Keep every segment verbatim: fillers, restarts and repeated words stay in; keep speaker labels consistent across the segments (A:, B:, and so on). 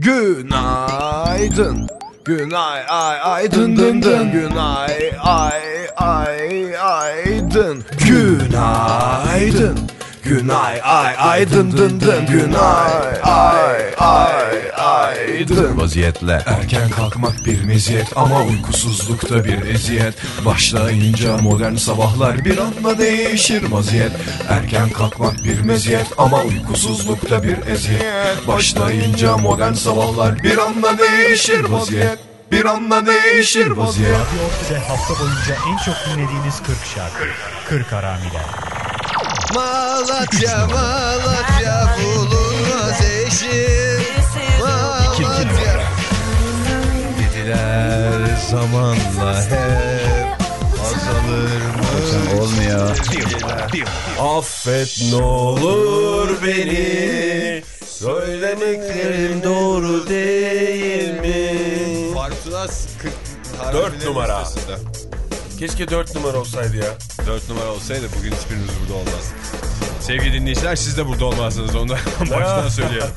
A: Günaydın. Günay ay ay dın dın dın. Günay ay ay ay dın. Günaydın. Günay ay ay dın dın dın. Günay ay ay ay dın.
B: Vaziyetle erken kalkmak bir meziyet ama uykusuzlukta bir eziyet. Başlayınca modern sabahlar bir anda değişir vaziyet. Erken kalkmak bir meziyet ama uykusuzlukta bir eziyet. Başlayınca modern sabahlar bir anda değişir vaziyet. Bir anda değişir vaziyet.
C: Radyo Otlu'da hafta boyunca en çok dinlediğiniz kırk şarkı. kırk haramiler.
A: Malatya, Malatya bulunmaz eşim. Malatya. Dediler zamanla hep azalır mı?
D: Olmuyor.
A: Affet ne olur beni. Söylemeklerim doğru değil mi?
E: Farklılas
A: Dört numara.
E: Keşke dört numara olsaydı ya. Dört numara olsaydı bugün hiçbiriniz burada olmaz. Sevgili dinleyiciler, siz de burada olmazsınız. Onu da baştan söyleyelim.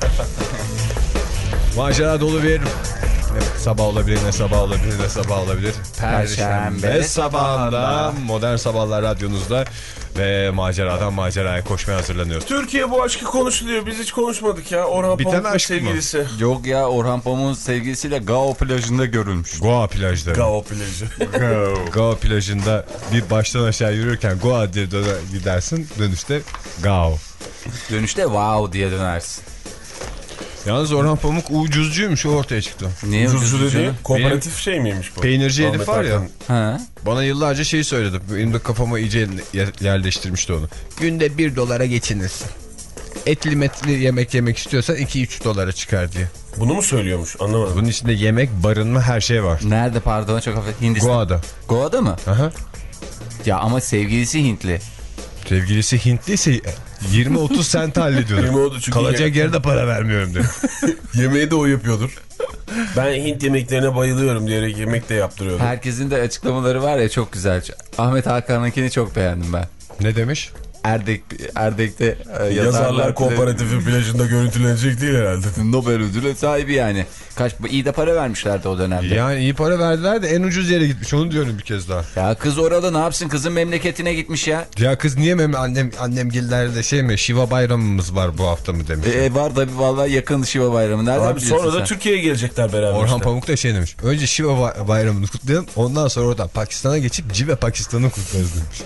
E: Macera dolu bir ne sabah olabilir, ne sabah olabilir, ne sabah olabilir.
D: Perşembe
E: sabahında Modern Sabahlar radyonuzda ve maceradan maceraya koşmaya hazırlanıyoruz. Türkiye bu aşkı konuşuluyor. Biz hiç konuşmadık ya. Orhan Pamuk'un sevgilisi.
D: Yok ya, Orhan Pamuk'un sevgilisiyle Gao plajında görülmüş.
E: Goa plajları.
A: Gao plajı.
E: Goa plajında bir baştan aşağı yürürken Goa diye gidersin. Dönüşte Gao.
D: Dönüşte wow diye dönersin.
E: Yalnız Orhan Pamuk ucuzcuymuş, o ortaya çıktı.
D: Niye
A: Ucuzcu dediğin
E: Benim
A: komparatif şey miymiş bu?
E: Peynirci
A: Ahmet
E: Elif var ya.
D: Ha?
E: Bana yıllarca şeyi söyledi. Benim de kafama iyice yerleştirmişti onu. Günde bir dolara geçinirsin. Etli metli yemek yemek istiyorsan iki üç dolara çıkar diye.
A: Bunu mu söylüyormuş? Anlamadım.
E: Bunun içinde yemek, barınma, her şey var.
D: Nerede, pardon, çok affet. Hindistan.
E: Goa'da.
D: Goa'da mı?
E: Aha.
D: Ya ama sevgilisi Hintli.
E: Sevgilisi Hintliyse yirmi otuz sent hallediyordu.
A: yirmi oldu çünkü
E: kalacak yere de para vermiyorum diyor.
A: Yemeği de o yapıyordur. Ben Hint yemeklerine bayılıyorum diyerek yemek de yaptırıyordu.
D: Herkesin de açıklamaları var ya, çok güzel. Ahmet Hakan'ınkini çok beğendim ben.
E: Ne demiş?
D: Erdek, Erdek'te e, yazarlar,
A: Yazarlar Kooperatifi plajında görüntülenecek değil herhalde.
D: Nobel ödülü sahibi yani. Kaç iyi de para vermişlerdi o dönemde.
E: Yani iyi para verdiler de en ucuz yere gitmiş, onu diyorum bir kez daha.
D: Ya kız orada ne yapsın, kızın memleketine gitmiş ya.
E: Ya kız niye mem annem annemgillerde şey mi, Şiva bayramımız var bu hafta mı demiş.
D: E, var tabi vallahi, yakın Şiva bayramı. Nereden
A: Abi sonra da
D: sen?
A: Türkiye'ye gelecekler beraber.
E: Orhan
A: işte.
E: Pamuk da şey demiş. Önce Şiva bayramını kutlayalım, ondan sonra oradan Pakistan'a geçip Cive Pakistan'ı kutlarız demiş.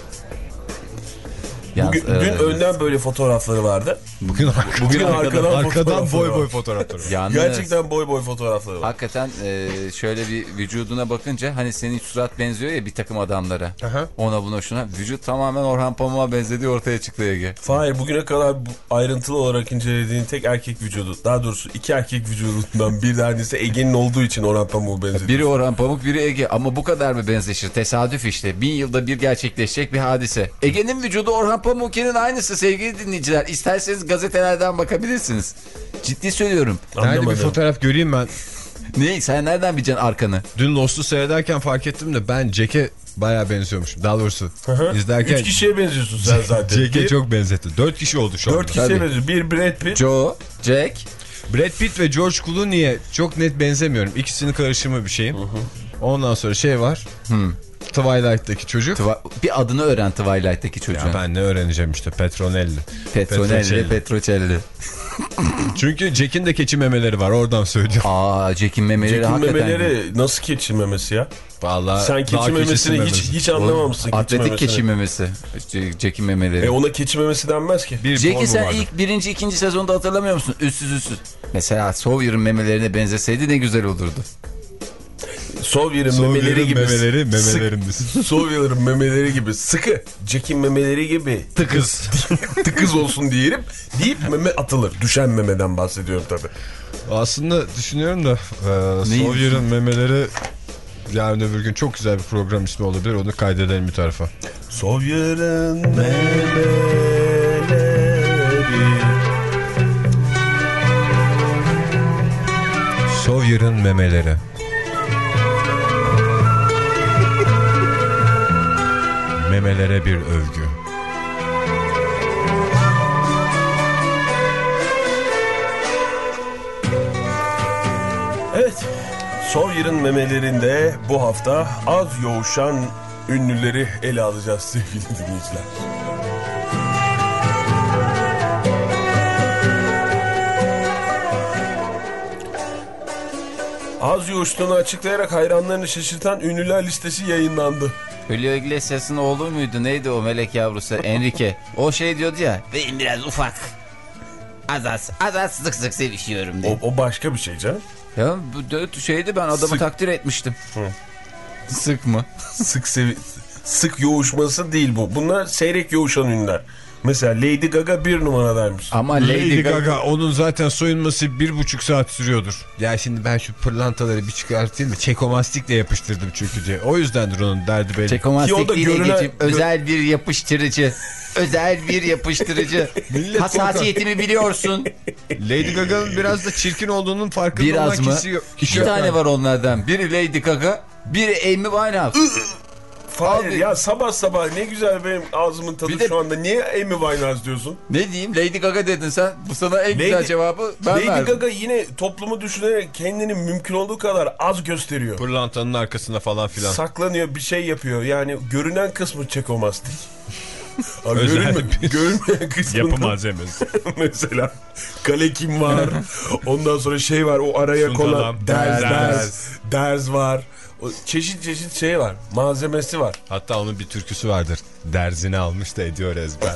D: Yalnız,
A: Bugün, dün
D: e,
A: önden böyle fotoğrafları vardı.
E: Bugün arkadan,
A: Bugün arkadan,
E: arkadan boy
A: var.
E: boy fotoğrafları.
D: yalnız,
A: Gerçekten boy boy fotoğrafları var.
D: hakikaten e, şöyle bir vücuduna bakınca, hani senin surat benziyor ya bir takım adamlara.
E: Aha.
D: Ona buna şuna. Vücut tamamen Orhan Pamuk'a benzediği ortaya çıktı Ege.
A: Fahir, bugüne kadar ayrıntılı olarak incelediğin tek erkek vücudu. Daha doğrusu iki erkek vücudundan bir tanesi Ege'nin olduğu için Orhan Pamuk'a benzedi.
D: Biri Orhan Pamuk, biri Ege. Ama bu kadar mı benzeşir? Tesadüf işte. Bin yılda bir gerçekleşecek bir hadise. Ege'nin vücudu Orhan Pamuk'un aynısı sevgili dinleyiciler. İsterseniz gazetelerden bakabilirsiniz. Ciddi söylüyorum.
E: Nerede bir fotoğraf göreyim ben.
D: Ne? Sen nereden bileceksin arkanı?
E: Dün Lost'u seyrederken fark ettim de ben Jack'e bayağı benziyormuşum. Daha doğrusu izlerken.
A: Üç kişiye benziyorsun sen zaten.
E: Jack'e çok benzetti. Dört kişi oldu şu anda.
A: Dört kişiye
D: Tabii.
A: benziyor. Bir Brad Pitt.
D: Joe, Jack.
E: Brad Pitt ve George Clooney'e çok net benzemiyorum. İkisinin karışımı bir şeyim. Ondan sonra şey var.
D: Hmm.
E: Twilight'taki çocuk.
D: Twa- bir adını öğren Twilight'taki çocuğun.
E: Ya ben ne öğreneceğim işte, Petronelli.
D: Petronelli, Petrocelli.
E: Çünkü Jack'in de keçi memeleri var, oradan söylüyorum.
D: Aa, Jack'in memeleri
A: Jack'in
D: hakikaten.
A: memeleri nasıl keçi memesi ya?
E: Vallahi
A: sen keçi memesini hiç, hiç anlamamışsın.
D: O, atletik
A: memesini.
D: keçi memesi. Jack'in memeleri.
A: E ona keçi memesi denmez ki.
E: bir
D: Jack'i sen
E: vardı.
D: ilk birinci, ikinci sezonda hatırlamıyor musun? Üstsüz üstsüz. Mesela Sawyer'ın memelerine benzeseydi ne güzel olurdu.
A: Sawyer'ın memeleri gibi
E: memeleri memelerimiz.
A: Sawyer'ın memeleri gibi sıkı, Jack'in memeleri gibi tıkız. Tıkız olsun diyelim deyip meme atılır. Düşen memeden bahsediyorum tabii.
E: Aslında düşünüyorum da e, Sawyer'ın memeleri yarın öbür gün çok güzel bir program ismi olabilir. Onu kaydedelim bir tarafa.
A: Sawyer'ın memeleri.
E: Sawyer'ın memeleri. Memelere bir övgü.
F: Evet, Sawyer'ın memelerinde bu hafta az yoğuşan ünlüleri ele alacağız sevgili dinleyiciler. Az yoğuştuğunu açıklayarak hayranlarını şaşırtan ünlüler listesi yayınlandı.
D: Julio Iglesias'ın oğlu muydu? Neydi o melek yavrusu? Enrique. O şey diyordu ya. Benim biraz ufak. Az az. Az az sık sık sevişiyorum diye.
F: O, o başka bir şey canım.
D: Ya bu şeydi, ben adamı
F: Sık.
D: takdir etmiştim.
F: Hı.
D: Sık mı?
F: Sık sevi sık yoğuşması değil bu. Bunlar seyrek yoğuşan ünlüler. Mesela Lady Gaga bir numaradaymış.
D: Ama Lady,
E: Lady
D: Gaga...
E: Gaga onun zaten soyunması bir buçuk saat sürüyordur. Ya şimdi ben şu pırlantaları bir çıkartayım mı? Çekomastikle yapıştırdım çünkü diye. O yüzdendir onun derdi belli.
D: Çekomastik değil
F: görünen...
D: Egeciğim. Özel bir yapıştırıcı. Özel bir yapıştırıcı. Hassasiyetimi biliyorsun.
E: Lady Gaga'nın biraz da çirkin olduğunun farkında
D: Biraz
E: olan
D: mı?
E: kişi yok.
D: İki tane
E: yani.
D: var onlardan. Biri Lady Gaga, biri Amy Winehouse.
F: Fahir
D: Abi.
F: ya sabah sabah ne güzel benim ağzımın tadı
D: Bir de-
F: şu anda. Niye Amy Winehouse diyorsun?
D: Ne diyeyim? Lady Gaga dedin sen. Bu sana en
F: Lady-
D: güzel cevabı ben
F: Lady
D: verdim.
F: Gaga yine toplumu düşünerek kendini mümkün olduğu kadar az gösteriyor.
E: Pırlantanın arkasında falan filan.
F: Saklanıyor, bir şey yapıyor. Yani görünen kısmı çekomastik. Abi
E: Özel
F: görünme,
E: bir-
F: görünmeyen kısmında
E: Yapı malzemesi.
F: mesela kalekim var. Ondan sonra şey var, o araya konan
E: Suntalam,
F: derz,
E: derz.
F: derz, derz var. O çeşit çeşit şey var. Malzemesi var.
E: Hatta onun bir türküsü vardır. Derzini almış da ediyor ezber.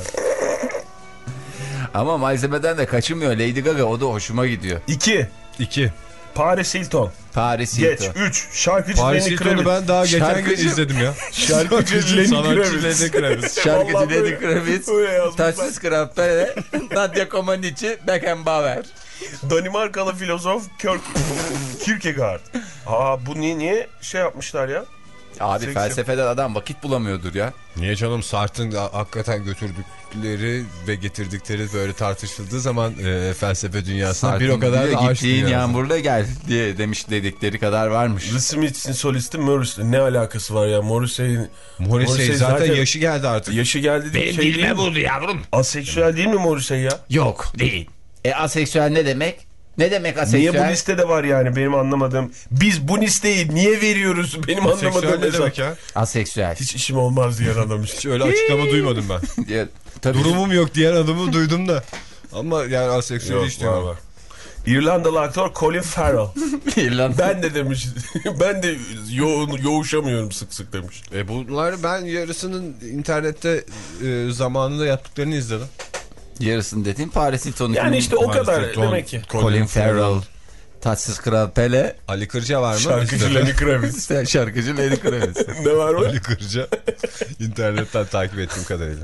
D: Ama malzemeden de kaçınmıyor Lady Gaga, o da hoşuma gidiyor.
F: İki.
E: İki.
F: Paris Hilton.
D: Paris
F: Geç.
D: Hilton.
F: Üç. Şarkıcı
E: Paris
F: Lenny
E: Hilton'u
F: Kravitz.
E: ben daha geçen gün
D: Şarkıcı-
E: izledim ya.
F: Şarkıcı Lenny
E: sanatçı
F: Kravitz.
E: Lenny Kravitz.
D: Şarkıcı
F: Vallahi
D: Lenny
F: böyle-
D: Kravitz,
F: öyle yazmışlar.
D: Taçsız Krampere, Nadia Comaneci, Beckenbauer.
F: Danimarkalı filozof Kierk Kierkegaard. Aa bu niye, niye şey yapmışlar ya?
D: Abi
F: Seksi.
D: felsefeden adam vakit bulamıyordur ya.
E: Niye canım, Sartre'ın da hakikaten götürdükleri ve getirdikleri böyle tartışıldığı zaman e, felsefe dünyasına bir o kadar da
D: Diyor,
E: aştı.
D: gittiğin
E: yani.
D: yağmurla gel diye demiş, dedikleri kadar varmış.
F: The Smiths'in solisti Morrissey. Ne alakası var ya Morrissey'in?
E: Morrissey zaten,
F: zaten
E: yaşı geldi artık.
F: Yaşı geldi diye şey değil mi?
D: buldu yavrum.
F: Aseksüel değil mi Morrissey ya?
D: Yok değil. E aseksüel ne demek? Ne demek aseksüel?
F: Niye bu listede var yani benim anlamadığım? Biz bu listeyi niye veriyoruz? Benim
E: Seksüel
F: anlamadığım
E: ne
F: mesela.
E: demek ya?
D: Aseksüel.
F: Hiç işim olmaz diyen adam
E: Hiç
F: işte.
E: öyle açıklama duymadım ben.
D: Ya, tabii.
E: Durumum yok diyen adamı duydum da. Ama yani aseksüel
F: Yok,
E: hiç
F: var,
E: diyorum.
F: var. İrlandalı aktör Colin Farrell.
D: İrlanda.
F: Ben de demiş. Ben de yo yoğuşamıyorum sık sık demiş.
E: E bunlar ben yarısının internette e, zamanında yaptıklarını izledim.
D: Yarısını dediğim Paris Hilton'un.
F: Yani işte o
E: Paris
F: kadar
E: Hilton,
F: demek ki.
D: Colin Farrell, Taçsız Kral Pele,
E: Ali Kırca var mı?
F: Şarkıcı
E: Listede?
F: Lenny Kravitz.
D: işte şarkıcı Lenny Kravitz.
F: Ne var mı?
E: Ali Kırca. İnternetten takip ettiğim kadarıyla.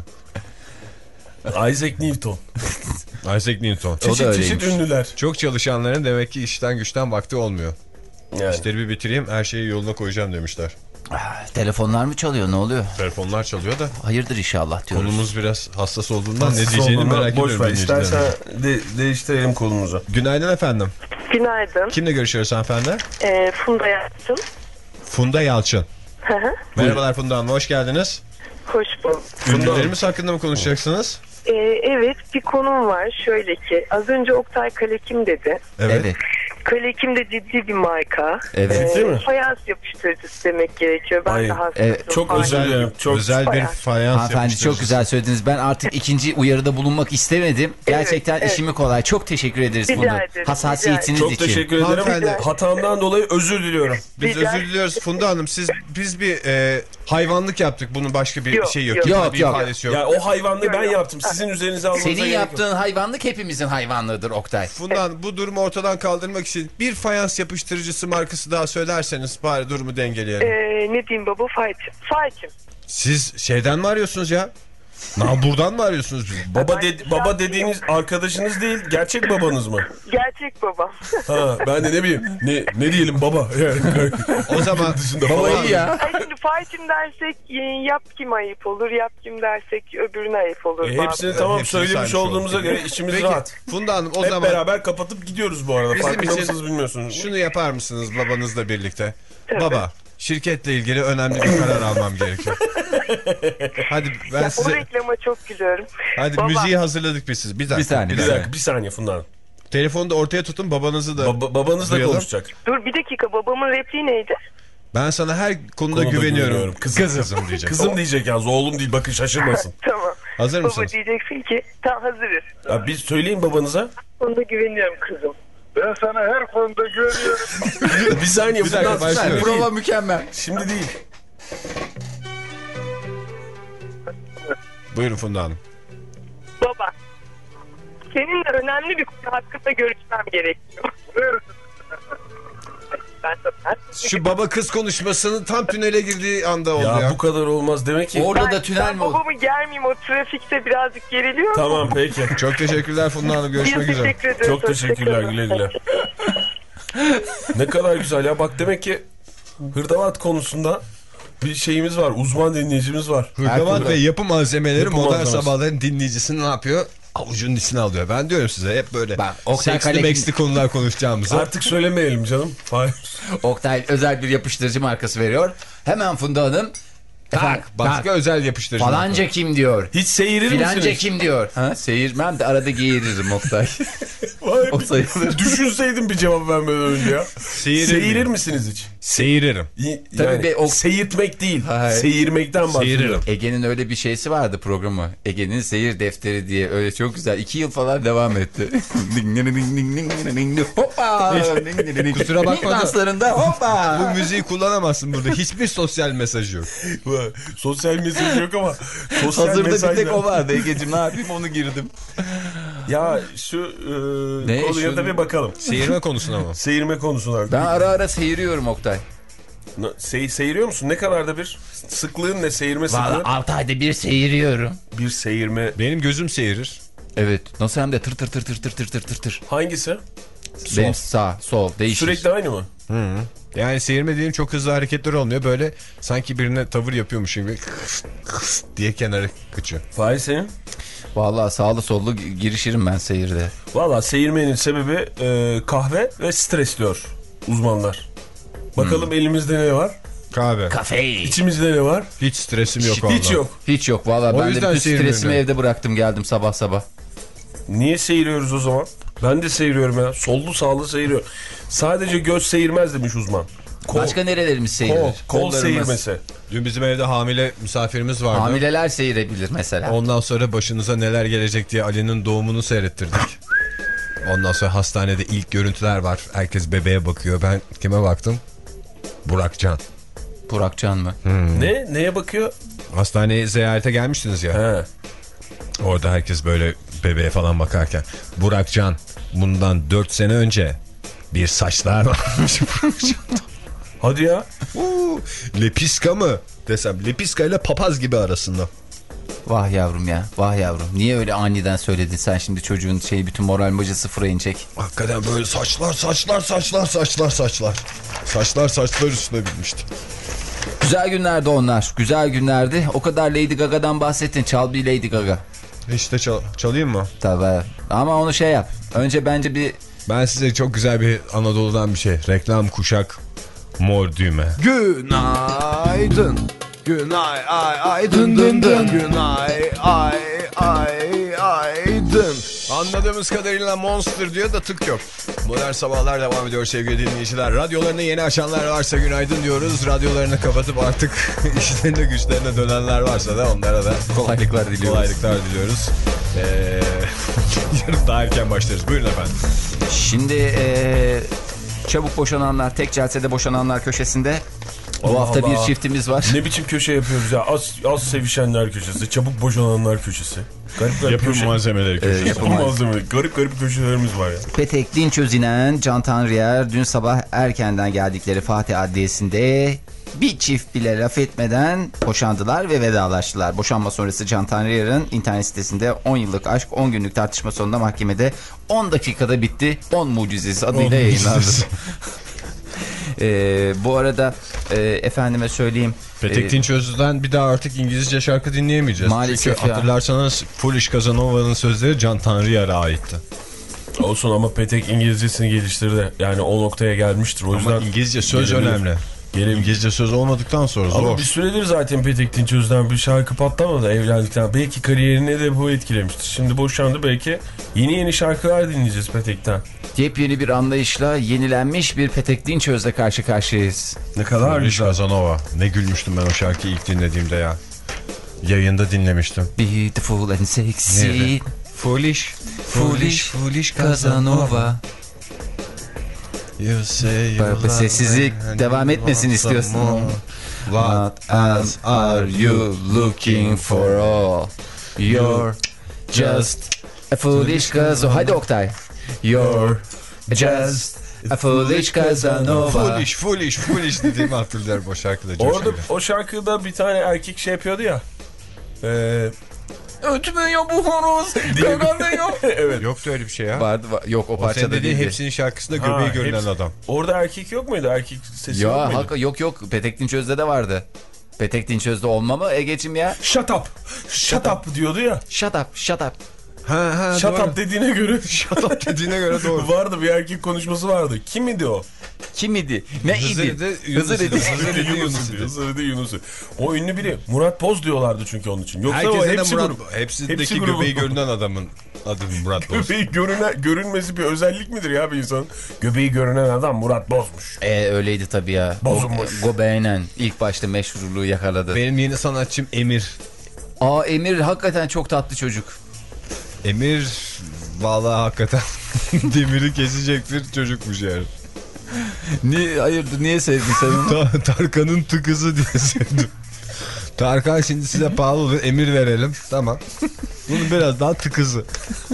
F: Isaac Newton.
E: Isaac Newton.
D: O da
F: Çeşit
D: öyleymiş.
F: çeşit ünlüler.
E: Çok çalışanların demek ki işten güçten vakti olmuyor.
F: Yani.
E: İşleri bir bitireyim, her şeyi yoluna koyacağım demişler.
D: Ah, telefonlar mı çalıyor, ne oluyor?
E: Telefonlar çalıyor da
D: Hayırdır inşallah diyoruz.
E: konumuz biraz hassas olduğundan ne
F: Hassas
E: diyeceğini
F: olduğundan
E: merak
F: boş
E: ediyorum.
F: ver. İstersen
E: dinleyicilerin.
F: de, değiştirelim konumuzu.
E: Günaydın efendim.
G: Günaydın.
E: Kimle görüşüyoruz hanımefendi?
G: Ee, Funda Yalçın.
E: Funda Yalçın.
G: Hı hı.
E: Merhabalar Funda Hanım, hoş geldiniz.
G: Hoş bulduk.
E: Ünlülerimiz hakkında mı konuşacaksınız?
G: Ee, evet, bir konum var. Şöyle ki, az önce Oktay Kalekim dedi.
D: Evet.
G: Kalekim de ciddi bir marka.
D: Evet.
F: Değil mi?
G: Fayans yapıştırıcısı demek gerekiyor. Ben
F: Ay,
G: de hassasım.
D: evet,
F: Çok
G: Fayans.
F: özür dilerim. Çok
E: Özel bir
G: bayağı.
E: fayans
D: Hanımefendi çok
E: yapıştırıcısı.
D: güzel söylediniz. Ben artık ikinci uyarıda bulunmak istemedim. Gerçekten
G: evet.
D: işimi kolay. Çok teşekkür ederiz
G: Rica
D: bunu.
G: ederim,
D: Hassasiyetiniz
F: çok
D: için.
F: teşekkür ederim.
E: Hanımefendi.
F: Hatamdan dolayı özür diliyorum.
E: Biz
G: Rica-
E: özür diliyoruz Funda Hanım. Siz biz bir e, hayvanlık yaptık. Bunun başka bir
G: Yok,
E: şey yok.
G: yok.
E: Yani
D: Yok,
E: bir
D: yok.
E: ifadesi yok.
F: Ya o hayvanlığı ben
G: Yok.
F: yaptım. Sizin üzerinize almanıza
D: Senin
F: gerek yok.
D: yaptığın hayvanlık hepimizin hayvanlığıdır Oktay.
E: Funda Hanım, bu durumu ortadan kaldırmak için bir fayans yapıştırıcısı markası daha söylerseniz bari durumu dengeleyelim.
G: Ee, ne diyeyim baba? Fayçım. Fayçım.
E: Siz şeyden mi arıyorsunuz ya? Buradan mı arıyorsunuz bizi?
F: Baba,
G: Ben
F: de- baba
G: şahsiyim.
F: dediğiniz arkadaşınız değil, gerçek babanız mı?
G: Gerçek babam.
F: Ha, ben de ne bileyim, ne, ne diyelim baba. Yani,
E: O zaman
F: dışında
D: Babayı
F: falan.
D: ya.
G: Ay şimdi fayçım dersek e, yap kim ayıp olur, yap kim dersek öbürüne ayıp olur.
F: E,
G: bazen.
F: hepsini tamam
E: Hepsini
F: söylemiş
E: saymış
F: olduğumuza
E: olduk.
F: göre içimiz
E: Peki
F: rahat.
E: Funda Hanım, o
F: Hep
E: zaman
F: beraber kapatıp gidiyoruz bu arada.
E: Bizim
F: Farkında
E: için
F: mısınız bilmiyorsunuz.
E: şunu yapar mısınız babanızla birlikte?
G: Tabii.
E: Baba, şirketle ilgili önemli bir karar almam gerekiyor. Hadi ben
G: O
E: size...
G: reklama çok gülüyorum.
E: Hadi
G: Baba.
E: müziği hazırladık biz siz. Bir dakika.
D: Bir saniye,
F: Bir dakika, bir saniye Funda Hanım.
E: telefonu da ortaya tutun, babanızı da
F: Baba, babanızla
E: duyalım.
F: konuşacak.
G: Dur bir dakika, babamın repliği neydi?
E: Ben sana her konuda,
F: Konuda
E: güveniyorum.
F: güveniyorum. Kızım,
E: kızım diyecek.
F: Kızım diyecek yalnız, oğlum değil, bakın şaşırmasın.
G: Tamam.
E: Hazır
G: Baba
E: mısınız?
G: diyeceksin ki tamam hazırız.
F: Ya biz söyleyin babanıza.
G: Onda güveniyorum kızım.
H: Ben sana her konuda güveniyorum.
F: Bir saniye.
E: Bir dakika,
F: Funda,
E: başlıyor.
F: şimdi değil.
D: Prova mükemmel.
F: Şimdi değil.
E: Buyurun Funda Hanım.
G: Baba, seninle önemli bir konu hakkında görüşmem gerekiyor. Ben ben
E: Şu baba kız konuşmasının tam tünele girdiği anda oldu
F: Ya,
E: ya.
F: bu kadar olmaz demek ki.
D: Orada da
G: Ben-
D: tünel
G: ben
D: mi oldu?
G: babamı germeyeyim, o trafikte birazcık geriliyor.
F: Tamam peki.
E: Çok teşekkürler Funda Hanım. Görüşmek
G: Biz
E: üzere.
G: teşekkür ederiz.
F: Çok teşekkürler, güle güle. Ne kadar güzel ya, bak demek ki hırdavat konusunda bir şeyimiz var, uzman dinleyicimiz var.
E: Hırdavat ve yapı malzemeleri
F: Yapı
E: modern
F: malzemesi.
E: sabahların dinleyicisini ne yapıyor? Avucunun içine alıyor. Ben diyorum size hep böyle
D: Bak, Oktay
E: seksli
D: Kalekin-
E: meksli konular konuşacağımızı.
F: Artık söylemeyelim canım. Hayır.
D: Oktay özel bir yapıştırıcı markası veriyor. Hemen Funda Hanım. Efendim,
E: Tak, başka
D: tak,
E: özel yapıştırıcı.
D: falanca kim diyor.
F: Hiç seyirir
D: Filanca
F: misiniz?
D: kim diyor. Ha, seyirmem de arada geğiririm Oktay.
F: Vay,
D: O sayılır.
F: düşünseydim bir cevap vermeden önce ya.
E: Seyirir
F: Seyirir
E: miyim?
F: misiniz hiç?
E: Seyiririm.
F: İyi-
D: Tabii
F: yani
D: be, o-
F: seyirtmek değil.
D: Hayır.
F: Seyirmekten bahsediyorum.
E: Seyiririm.
D: Ege'nin öyle bir şeysi vardı, programı. Ege'nin seyir defteri diye, öyle çok güzel. İki yıl falan devam etti. Hoppa.
E: Kusura bakma da-
D: Danslarında hoppa.
E: Bu müziği kullanamazsın burada. Hiçbir sosyal mesaj yok.
F: Vay, sosyal mesaj yok ama sosyal
D: Hazırda
F: mesajlar.
D: bir tek o vardı Ege'cim, ne yapayım, onu girdim.
F: Ya şu e,
D: Ne,
F: konuya
D: şu-
F: da bir bakalım.
E: Seyirme konusuna mı?
F: Seyirme konusuna.
D: Ben ara ara seyiriyorum Oktay.
F: Se seyiriyor musun? Ne kadar da bir sıklığın ne? Seyirme sıklığın?
D: Vallahi altı ayda bir seyiriyorum.
F: Bir seyirme.
E: Benim gözüm seyirir.
D: Evet. Nasıl hem de tır tır tır tır tır tır tır tır tır.
F: Hangisi?
D: Benim sağ, sol değişir.
F: Sürekli aynı mı?
E: Yani seyirme diyelim, çok hızlı hareketler olmuyor. Böyle sanki birine tavır yapıyormuş gibi diye kenara kaçıyor.
F: Fahir senin?
D: Vallahi sağlı sollu girişirim ben seyirde.
F: Valla seyirmenin sebebi e, kahve ve stres diyor uzmanlar. Bakalım
D: Hmm.
F: elimizde ne var?
E: Kahve.
D: Kafe.
F: İçimizde ne var?
E: Hiç stresim yok
F: Hiç
E: vallahi.
F: yok.
D: Hiç yok vallahi,
E: O
D: ben de
E: yüzden
D: bütün
E: seyirmiyorum
D: stresimi
E: yani.
D: evde bıraktım, geldim sabah sabah.
F: Niye seyiriyoruz o zaman? Ben de seyiriyorum ya. Sollu sağlı seyiriyor. Sadece göz seyirmez demiş uzman. Kol,
D: Başka nerelerimiz seyirir?
F: kol, kol
D: Kollarımız.
F: seyirmesi.
E: Dün bizim evde hamile misafirimiz vardı.
D: Hamileler seyirebilir mesela.
E: Ondan sonra başınıza neler gelecek diye Ali'nin doğumunu seyrettirdik. Ondan sonra hastanede ilk görüntüler var. Herkes bebeğe bakıyor. Ben kime baktım? Burakcan.
D: Burakcan mı?
F: Ne? Neye bakıyor?
E: Hastaneye ziyarete gelmiştiniz ya.
F: He.
E: Orada herkes böyle bebeğe falan bakarken. Burakcan bundan dört sene önce bir saçlar varmış Burakcan'da.
F: Hadi ya.
E: Uuu, Lepiska mı desem? Lepiska ile papaz gibi arasında.
D: Vah yavrum ya, vah yavrum. Niye öyle aniden söyledin sen şimdi, çocuğun şeyi, bütün moral macı sıfıra inecek.
E: Hakikaten böyle saçlar saçlar saçlar saçlar saçlar. Saçlar saçlar üstüne binmişti.
D: Güzel günlerdi onlar, güzel günlerdi. O kadar Lady Gaga'dan bahsettin, çal bir Lady Gaga.
E: İşte çal çalayım mı?
D: Tabii ama onu şey yap. Önce bence bir...
E: Ben size çok güzel bir Anadolu'dan bir şey. Reklam, kuşak, mor düğme.
A: Günaydın. Günay ay ay dın dın dın. Günay ay ay ay dın.
E: Anladığımız kadarıyla Monster diyor da tık yok. Modern Sabahlar devam ediyor sevgili dinleyiciler. Radyolarını yeni açanlar varsa günaydın diyoruz. Radyolarını kapatıp artık işlerine güçlerine dönenler varsa da onlara da
D: Kolaylıklar diliyoruz.
E: Kolaylıklar diliyoruz. Ee, yarın daha erken başlarız. Buyurun efendim.
D: Şimdi ee, çabuk boşananlar, tek celsede boşananlar köşesinde bu
F: Allah
D: hafta
F: Allah.
D: bir çiftimiz var.
F: Ne biçim köşe yapıyoruz ya? Az, az sevişenler köşesi, çabuk boşananlar köşesi. Garip garip
E: Yapım
F: köşe.
E: malzemeleri köşesi.
D: Ee,
F: Yapım malzemeleri. Garip garip köşelerimiz var ya.
D: Petek Dinç Özinen, Can Tanrıyer dün sabah erkenden geldikleri Fatih Adliyesi'nde bir çift bile laf etmeden boşandılar ve vedalaştılar. Boşanma sonrası Can Tanrıyer'in internet sitesinde on yıllık aşk on günlük tartışma sonunda mahkemede on dakikada bitti. on mucizesi adıyla yayınlandı. Ee, bu arada e, efendime söyleyeyim.
E: Petek
D: e,
E: Dinç Öz'den bir daha artık İngilizce şarkı dinleyemeyeceğiz.
D: Maalesef
E: Çünkü
D: ya.
E: hatırlarsanız Foolish Casanova'nın sözleri Can Tanrıyer'e aitti.
F: Olsun ama Petek İngilizcesini geliştirdi. Yani o noktaya gelmiştir. O yüzden
E: Ama İngilizce söz
F: gelebilir.
E: önemli. Gelelim gece söz olmadıktan sonra zor.
F: Ama bir süredir zaten Petek Dinçöz'den bir şarkı patlamadı evlendikten. Belki kariyerini de bu etkilemiştir. Şimdi boşandı, belki yeni yeni şarkılar dinleyeceğiz Petek'ten.
D: Yepyeni bir anlayışla yenilenmiş bir Petek Dinçöz'le karşı karşıyayız.
F: Ne kadar
E: Foolish
F: güzel.
E: Casanova. Ne gülmüştüm ben o şarkıyı ilk dinlediğimde ya. Yayında dinlemiştim.
D: Beautiful and sexy.
E: Nerede? Foolish.
D: Foolish, foolish Casanova.
E: You say you
D: Bak, sessizlik devam etmesin istiyorsun. What else are you looking for all? You're just a foolish Casanova. Hadi Oktay. You're just a foolish Casanova.
E: Foolish, foolish, foolish dediğimi hatırlıyorum o şarkıda.
F: Orada o şarkıda bir tane erkek şey yapıyordu ya. Eee...
D: Ötmüyor bu horoz. Gaganıyor.
F: Evet.
E: Yoktu öyle bir şey ya.
D: Vardı, var. Yok o
E: O
D: parçada
E: senin dediğin
D: değildi.
E: hepsinin şarkısında
F: Ha,
E: göbeği görünen
F: hepsi.
E: adam.
F: Orada erkek yok muydu? Erkek sesi yok
D: Ya
F: muydu?
D: halka, yok yok. Petek Dinçöz'de de vardı. Petek Dinçöz'de olma mı Ege'cim ya?
F: Shut up. Shut up diyordu ya.
D: Shut up, shut up.
E: Ha ha
F: Shut
E: doğru.
F: up dediğine göre.
E: Shut up dediğine göre doğru.
F: Vardı, bir erkek konuşması vardı. Kim idi o?
D: Kim idi? Ne
E: Hızır
D: idi?
E: idi, Yunus
D: Hızır
E: idi.
D: idi.
E: Hızır idi, Yunus
F: Yunus
E: idi.
F: idi. Hızır idi, Yunus idi. O ünlü biri. Murat Boz diyorlardı çünkü onun için. Yoksa o
E: Herkese de
F: hepsi
E: Murat,
F: grubu.
E: hepsindeki
F: Hepsi grubu.
E: göbeği görünen adamın adı Murat Boz.
F: Göbeği görünen, görünmesi bir özellik midir ya bir insanın? Göbeği görünen adam Murat Boz'muş.
D: E öyleydi tabii ya.
F: Bozulmuş.
D: Go, Gobeğnen ilk başta meşhurluğu yakaladı.
E: Benim yeni sanatçım Emir.
D: Aa Emir hakikaten çok tatlı çocuk.
E: Emir vallahi hakikaten demiri kesecek bir çocukmuş yani.
D: Niye, hayırdır niye sevdin sen onu?
E: Ta Tarkan'ın tıkızı diye sevdim. Tarkan şimdi size pahalı olur, emir verelim. Tamam. Bunun biraz daha tıkızı.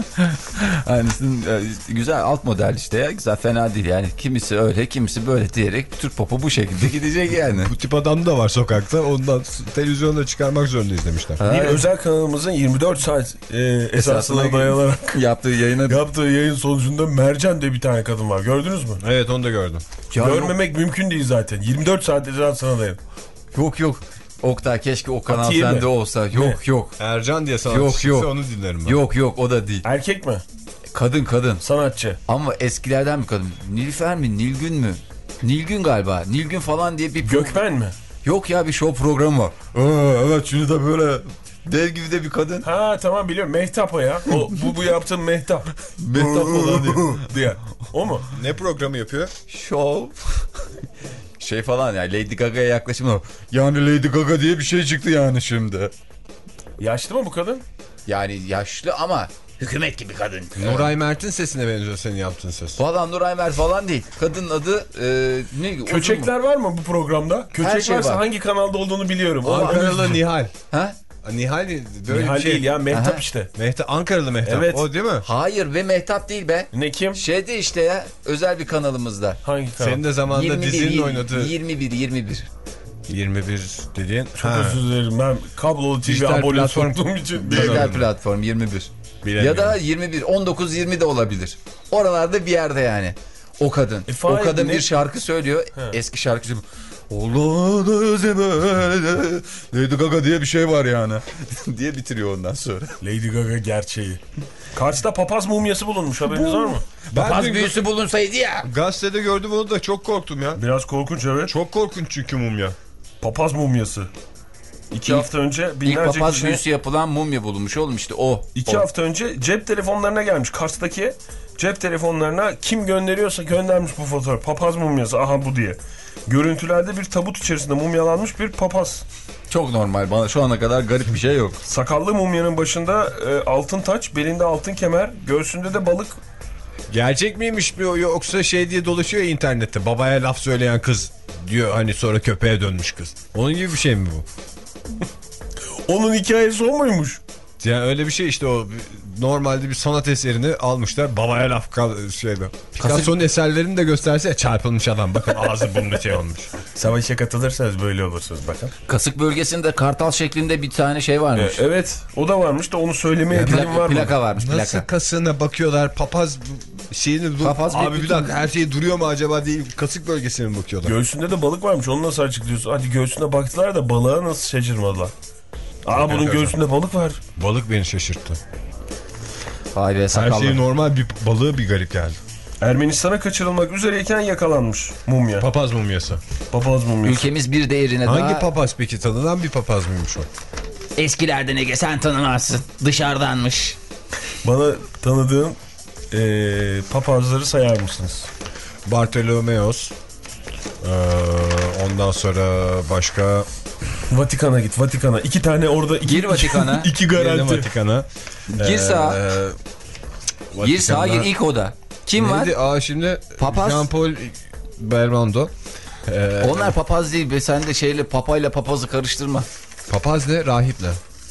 D: Yani güzel alt model işte ya. Güzel, fena değil yani. Kimisi öyle kimisi böyle diyerek Türk popu bu şekilde gidecek yani.
E: Bu tip adam da var sokakta. Ondan televizyonda çıkarmak zorundayız demişler.
F: Bir
D: Ha,
F: özel kanalımızın yirmi dört saat e, esasına dayanarak
D: yaptığı yayına
F: yaptığı yayın sonucunda Mercan diye bir tane kadın var. Gördünüz mü?
E: Evet, onu da gördüm.
D: Ya
F: Görmemek mümkün değil zaten. yirmi dört saat esasına dayan.
D: yok yok. Oktay keşke o kanal
F: Atiye
D: sende
F: mi?
D: olsa. Yok
F: Ne?
D: yok.
E: Ercan diye sanatçı
D: Yok,
E: çıksa
D: yok.
E: onu dinlerim ben.
D: Yok yok o da değil.
F: Erkek mi?
D: Kadın kadın.
F: Sanatçı.
D: Ama eskilerden bir kadın. Nilüfer mi? Nilgün mü? Nilgün galiba. Nilgün falan diye bir...
F: Gökmen mi?
D: Yok ya, bir show programı var. Aa, evet şimdi de böyle dev gibi de bir kadın.
F: Ha tamam biliyorum. Mehtap o ya. O, bu, bu yaptığım Mehtap.
D: Mehtap falan diye.
F: diye. O mu?
E: Ne programı yapıyor?
D: Show. Şey falan ya, Lady Gaga'ya yaklaşımlar. Yani Lady Gaga diye bir şey çıktı yani şimdi.
F: Yaşlı mı bu kadın?
D: Yani yaşlı ama hükümet gibi kadın.
E: Nuray Mert'in sesine benziyor senin yaptığın ses.
D: Falan Nuray Mer falan değil. Kadının adı e, ne?
F: Köçekler var mı bu programda? Köçek
D: şey
F: varsa
D: var.
F: hangi kanalda olduğunu biliyorum. O
E: Ankaralı Nihal.
D: Ha?
E: Nihal böyle
F: Nihal
E: bir şey.
F: değil ya, Mehtap
D: Aha.
F: işte.
E: Mehtap, Ankaralı Mehtap.
F: Evet.
E: O değil mi?
D: Hayır be, Mehtap değil be.
F: Ne kim?
D: Şeyde işte ya, özel bir kanalımızda.
F: Hangi kanal?
E: Senin de zamanında
D: yirmi bir,
E: dizinin
D: yirmi-
E: oynadığı
D: yirmi bir yirmi bir.
E: yirmi bir dediğin.
F: Çok özür dilerim, ben kablolu T V
E: Dijital
F: abone
E: platform.
F: olduğum için
D: Dijital
F: bilmiyorum.
D: platform yirmi bir.
E: Bilemiyorum.
D: Ya da yirmi bir, on dokuz yirmi de olabilir. Oralarda bir yerde yani. O kadın.
F: E, Fahir,
D: o kadın
F: ne-
D: bir şarkı söylüyor. He. Eski şarkıcı. Allah'ın özümü Lady Gaga diye bir şey var yani. diye bitiriyor ondan sonra.
F: Lady Gaga gerçeği. Kars'ta papaz mumyası bulunmuş, haberiniz var mı?
D: Papaz
E: dün
D: büyüsü bulunsaydı ya.
E: gazetede gördüm onu da çok korktum ya.
F: Biraz korkunç, evet.
E: Çok korkunç çünkü mumya.
F: Papaz mumyası. İki
D: İlk-
F: hafta önce
D: İlk
F: binlerce
D: papaz
F: kişi...
D: büyüsü yapılan mumya bulunmuş oğlum, işte o.
F: İki
D: o.
F: hafta önce cep telefonlarına gelmiş. Kars'taki cep telefonlarına kim gönderiyorsa göndermiş bu fotoğraf. Papaz mumyası, aha bu diye. Görüntülerde bir tabut içerisinde mumyalanmış bir papaz.
D: Çok normal, bana şu ana kadar garip bir şey yok.
F: Sakallı mumyanın başında e, altın taç, belinde altın kemer, göğsünde de balık.
E: Gerçek miymiş bu, yoksa şey diye dolaşıyor ya internette, babaya laf söyleyen kız diyor hani, sonra köpeğe dönmüş kız. Onun gibi bir şey mi bu?
F: Onun hikayesi o muymuş?
E: Yani öyle bir şey işte, o normalde bir sanat eserini almışlar, babaya laf kal şeyde. Picasso'nun eserlerini de gösterse çarpılmış adam, bakın ağzı burnu şey olmuş.
F: Savaşa katılırsanız böyle olursunuz bakın.
D: Kasık bölgesinde kartal şeklinde bir tane şey varmış.
F: E, evet, o da varmış da onu söylemeye dilim
D: Plaka,
F: var mı?
D: plaka varmış, plaka.
E: Nasıl kasığına bakıyorlar, papaz şeyini,
D: Papaz
E: abi
D: bir
E: bir dakika her şey duruyor mu acaba diye kasık bölgesine mi bakıyorlar?
F: Göğsünde de balık varmış, onu nasıl açıklıyorsun? Hadi göğsüne baktılar da balığa nasıl şaşırmadılar? Aa, bunun göğsünde balık var.
E: Balık beni şaşırttı.
D: Vay be,
E: Her
D: sakallı.
E: şey normal, bir balığı bir garip geldi.
F: Ermenistan'a kaçırılmak üzereyken yakalanmış mumya.
E: Papaz mumyası.
F: Papaz mumyası.
D: Ülkemiz bir değerine daha...
E: Hangi papaz peki? Tanınan bir papaz mıymış o?
D: Eskilerden Ege sen tanımazsın. Dışarıdanmış.
F: Bana tanıdığın ee, papazları sayar mısınız?
E: Bartolomeos. Ee, ondan sonra başka...
F: Vatikan'a git, Vatikan'a. İki tane orada... Iki,
D: Gir Vatikan'a.
F: iki garanti.
E: Vatikan'a.
D: Gir sağa.
E: Ee,
D: Gir sağa gir ilk oda. Kim
E: Neydi?
D: var?
E: Aa şimdi
D: Papaz.
E: Jean-Paul Belmondo. Ee,
D: Onlar papaz değil be. Sen de şeyle papayla papazı karıştırma.
E: Papaz ne? Rahiple.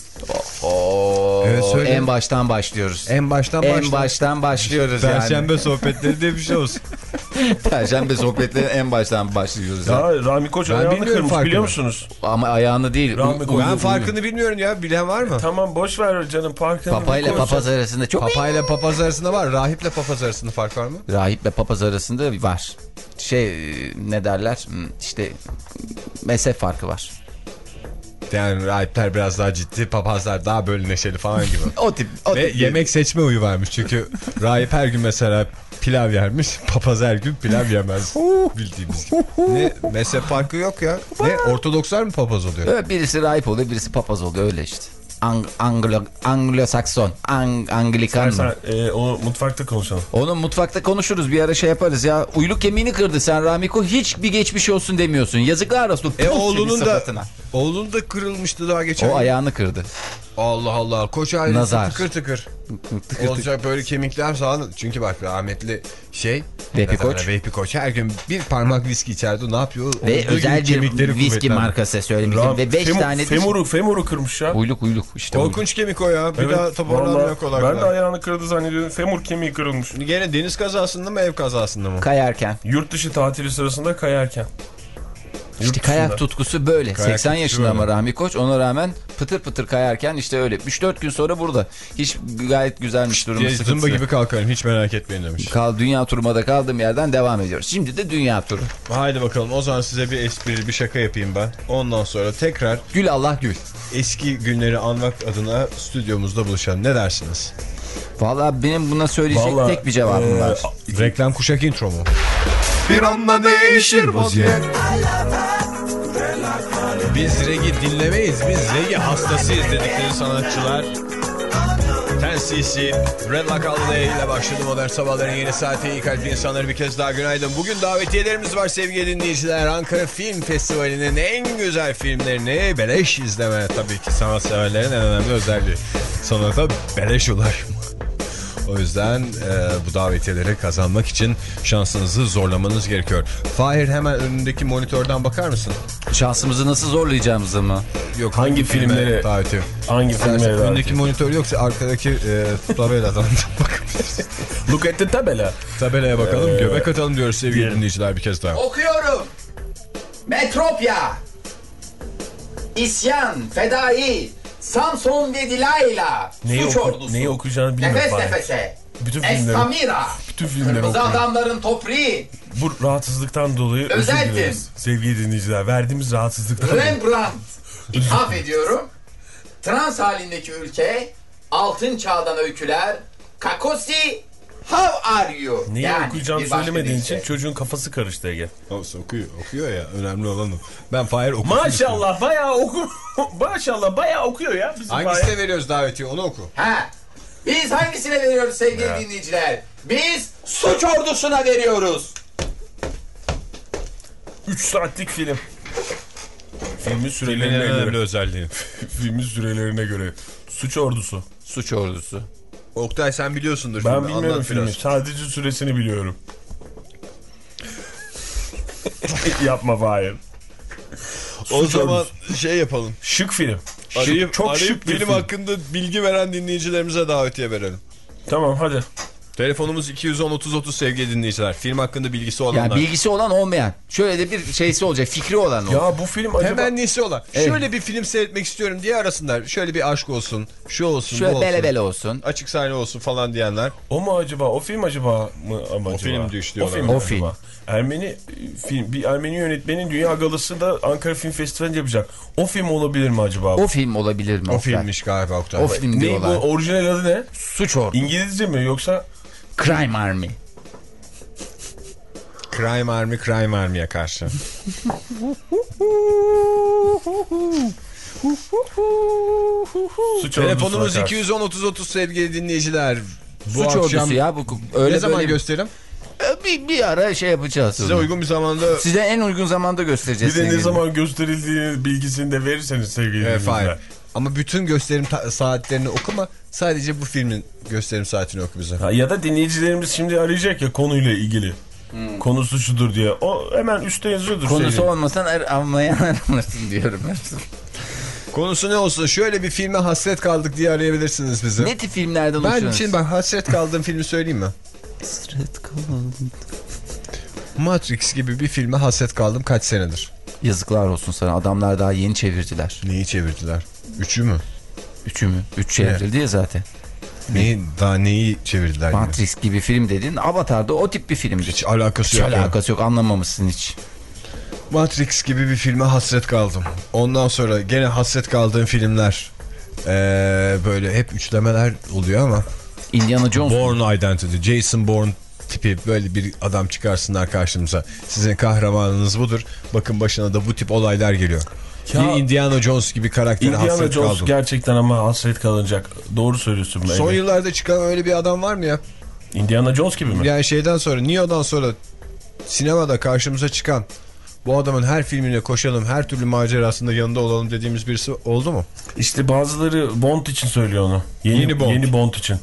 D: Oo,
E: Evet, söyle.
D: en baştan başlıyoruz.
E: En baştan
D: En
E: başla.
D: baştan başlıyoruz yani.
E: Perşembe sohbetleri diye bir şey olsun.
D: Perşembe sohbetleri en baştan başlıyoruz.
F: Ya
D: Yani.
F: Rami Koç
E: Ben
F: ayağını
E: bilmiyorum
F: kırmış
E: farkını.
F: biliyor musunuz?
D: Ama ayağını değil.
F: Rahmi
D: u-
F: koy-
E: Ben
D: uyu-
E: farkını bilmiyorum ya. Bilen var mı?
F: Tamam boş ver canım parkını.
D: Papayla papaz arasında çok...
E: Papayla papaz arasında var. Rahiple papaz arasında fark var mı?
D: Rahiple papaz arasında var. Şey ne derler? Hmm, İşte mezhep farkı var.
E: Yani rahipler biraz daha ciddi, papazlar daha böyle neşeli falan gibi.
D: O tip. O
E: Ve
D: tip
E: yemek seçme uyu varmış. Çünkü rahip her gün mesela pilav yermiş. Papaz her gün pilav yemez. Bildiğimiz gibi. Ne? Mezhep farkı yok ya. Ne? Ortodokslar mı papaz oluyor?
D: Evet, birisi rahip oluyor, birisi papaz oluyor, öyle işte. Ang Anglo Anglo-Sakson, Ang Anglikan mı?
F: Sen e, onu mutfakta konuşalım.
D: Onu mutfakta konuşuruz, bir ara şey yaparız ya. Uyluk kemiğini kırdı sen Ramiko, hiç bir geçmiş olsun demiyorsun. Yazıklar olsun.
E: E
D: Puh
E: oğlunun
D: senin
E: da
D: sıfatına.
E: oğlunun da kırılmıştı daha geçen.
D: O
E: gün.
D: ayağını kırdı.
E: Allah Allah. Koç ailesi
D: Nazar.
E: tıkır tıkır. Olacak böyle kemikler falan. Çünkü bak rahmetli şey.
D: Vehbi
E: ne
D: Koç.
E: derler, Vehbi Koç her gün bir parmak viski içerdi. Ne yapıyor?
D: Ve
E: Olduğu
D: özel
E: gibi kemikleri
D: bir viski
E: kuvvetlendi.
D: markası söylemiştim. Ve beş
F: Femu-
D: tane...
F: femuru, femuru kırmış ya.
D: Uyluk uyluk işte. Uyluk.
E: Korkunç kemik o ya. Bir
F: Evet,
E: daha toparlanmıyor
F: vallahi
E: kolay
F: Ben de
E: kolay.
F: ayağını kırdı zannediyorum. Femur kemiği kırılmış.
E: Gene deniz kazasında mı ev kazasında mı?
D: Kayarken.
F: Yurt dışı tatili sırasında kayarken. Yurt
D: İşte
F: dışında.
D: kayak tutkusu böyle.
E: Kayak
D: seksen
E: tutkusu
D: yaşında
E: böyle.
D: ama Rahmi Koç, ona rağmen pıtır pıtır kayarken işte öyle. üç dört gün sonra burada. Hiç gayet güzelmiş durumu,
E: Diye
D: sıkıntısı.
E: zımba gibi kalkarım hiç merak etmeyin demiş.
D: Kal, dünya turuma da kaldığım yerden devam ediyoruz. Şimdi de dünya turu.
E: Haydi bakalım o zaman size bir espri bir şaka yapayım ben. Ondan sonra tekrar
D: Gül Allah gül.
E: eski günleri anmak adına stüdyomuzda buluşalım. Ne dersiniz?
D: Vallahi benim buna söyleyecek
F: Vallahi,
D: tek bir cevabım
F: e,
D: var.
E: Reklam kuşak intro mu?
B: Bir anda değişir vaziyet.
E: Biz regi dinlemeyiz. Biz regi hastasıyız dedikleri sanatçılar. ten C C Red Lock Holiday ile başladı Modern Sabahların yeni saati. İyi kalpli insanları bir kez daha günaydın. Bugün davetiyelerimiz var sevgili dinleyiciler. Ankara Film Festivali'nin en güzel filmlerini beleş izleme. Tabii ki sanatseverlerin en önemli özelliği. Sanata beleş ulaşma. O yüzden e, bu davetiyeleri kazanmak için şansınızı zorlamanız gerekiyor. Fahir hemen önündeki monitörden bakar mısın?
D: Şansımızı nasıl zorlayacağımızı mı?
E: Yok,
F: Hangi filmlere-
E: davetiye?
F: Hangi filmlere
E: Öndeki monitör yoksa arkadaki e, tabeladan bakabiliriz.
F: Look at the tabela.
E: Tabelaya bakalım,
F: Ee,
E: göbek atalım diyoruz sevgili
F: diyelim.
E: dinleyiciler bir kez daha.
D: Okuyorum. Metropya. İsyan, Fedai, Samson ve Dilayla.
F: Neyi,
D: Suç
F: oku,
D: ordusu.
F: neyi okuyacağını bilmiyorum.
D: Nefes
F: bari.
D: nefese.
F: Bütün filmleri,
D: Estamira.
F: bütün filmleri
D: Kırmızı
F: okuyun.
D: adamların toprağı.
F: Bu rahatsızlıktan dolayı özür
D: Özel
F: dileriz. Sevgili dinleyiciler, verdiğimiz rahatsızlıktan dolayı.
D: Rembrandt. İthaf ediyorum. Trans halindeki ülke. Altın çağdan öyküler. Kakosi. How are you?
F: Neyi
D: Yani
F: okuyacağını
D: bir başka
F: söylemediğin
D: deyişle.
F: için çocuğun kafası karıştı Ege.
E: Olsun, okuyor, okuyor ya, önemli olan o. Ben Fahir okusun.
F: Maşallah bayağı oku. Maşallah bayağı okuyor ya. Bizim
E: Hangisine
F: Fahir.
E: veriyoruz davetiye onu oku.
D: Ha. Biz hangisine veriyoruz sevgili
F: Ya.
D: dinleyiciler? Biz suç ordusuna veriyoruz.
F: üç saatlik film. Filmin
E: Filmin
F: sürelerine
E: en önemli
F: göre.
E: özelliği.
F: Filmin sürelerine göre. Suç ordusu.
D: Suç ordusu.
E: Oktay sen biliyorsundur.
F: Ben
E: filmi,
F: bilmiyorum
E: anlat
F: filmi.
E: biraz.
F: Sadece süresini biliyorum. Yapma Fahir.
E: O
F: Suç
E: zaman
F: ordusu.
E: şey yapalım.
F: Şık film.
E: Arayıp,
F: çok
E: arayıp
F: şık bir
E: film
F: film.
E: hakkında bilgi veren dinleyicilerimize davetiye verelim.
F: Tamam hadi.
E: Telefonumuz iki yüz on otuz otuz sevgili dinleyiciler. Film hakkında bilgisi olanlar.
D: Yani bilgisi olan olmayan. Şöyle de bir şeysi olacak, fikri olan o.
F: Ya bu film acaba...
E: Temennisi olan.
D: Evet.
E: Şöyle bir film seyretmek istiyorum diye arasınlar. Şöyle bir aşk olsun, şu olsun, bu
D: Şöyle
E: olsun.
D: bele bele olsun.
E: Açık sahne olsun falan diyenler.
F: O mu acaba? O film acaba mı? Ama
E: O
F: acaba?
E: film diyor işte
F: O
E: ona.
F: film.
D: O
F: O
D: film.
F: film. Ermeni e, film. Bir Ermeni yönetmenin Dünya Galası da Ankara Film Festivali yapacak. O film olabilir mi acaba?
D: O film olabilir mi?
E: O
D: Oktay?
E: filmmiş galiba Oktay.
D: O film
F: Ne bu?
D: diyorlar.
F: Orijinal adı ne?
D: Suç ordusu.
F: İngilizce mi yoksa?
D: Crime Army.
E: Crime Army Crime Army'ye karşı.
F: Suç
E: Telefonumuz
F: ordusuna
E: iki yüz on otuz otuz sevgili dinleyiciler. Bu
D: Suç
E: akşam
D: ordusu ya. Bu, öyle
E: ne zaman
D: böyle-
E: gösterim?
D: Bir, bir ara şey yapacağız.
E: Size uygun bir zamanda.
D: Size en uygun zamanda göstereceğiz.
F: Bir de ne
D: sevgili.
F: zaman gösterildiğini bilgisini de verirseniz sevgili
E: Evet,
F: dinleyiciler.
E: hayır. Ama bütün gösterim saatlerini okuma. Sadece bu filmin gösterim saatini oku bize.
F: Ha, ya da dinleyicilerimiz şimdi arayacak ya konuyla ilgili. Hmm. Konusu şudur diye. O hemen üstte yazıyordur.
D: Konusu
F: sevgili.
D: olmasan ar almayan aramasın diyorum.
E: Konusu ne olsun? Şöyle bir filme hasret kaldık diye arayabilirsiniz bizi.
D: Ne tip filmlerden
E: Ben
D: hoşlanırsın?
E: şimdi ben hasret kaldığım filmi söyleyeyim mi?
D: Hasret kaldım.
E: Matrix gibi bir filme hasret kaldım kaç senedir.
D: Yazıklar olsun sana. Adamlar daha yeni çevirdiler.
E: Neyi çevirdiler? Üçü mü?
D: Üçü mü? Üç çevrildi ya zaten.
E: Neyi, daha neyi çevirdiler?
D: Matrix yine? Gibi film dedin. Avatar'da o tip bir filmdi.
E: Hiç alakası
D: hiç
E: yok.
D: alakası yok. Anlamamışsın hiç.
E: Matrix gibi bir filme hasret kaldım. Ondan sonra gene hasret kaldığım filmler ee, böyle hep üçlemeler oluyor ama.
D: Indiana Jones.
E: Bourne Identity, Jason Bourne tipi böyle bir adam çıkarsınlar karşımıza. Sizin kahramanınız budur. Bakın başına da bu tip olaylar geliyor.
F: Ya,
E: bir Indiana Jones gibi karaktere
F: Indiana
E: hasret
F: Jones
E: kaldım.
F: gerçekten ama hasret kalınacak. Doğru söylüyorsun.
E: Son
F: Ege.
E: yıllarda çıkan öyle bir adam var mı ya?
F: Indiana Jones gibi mi?
E: Yani şeyden sonra, Neo'dan sonra sinemada karşımıza çıkan, bu adamın her filmine koşalım, her türlü macerasında yanında olalım dediğimiz birisi oldu mu?
F: İşte bazıları Bond için söylüyor onu. Yeni,
E: Yeni Bond.
F: Yeni Bond için.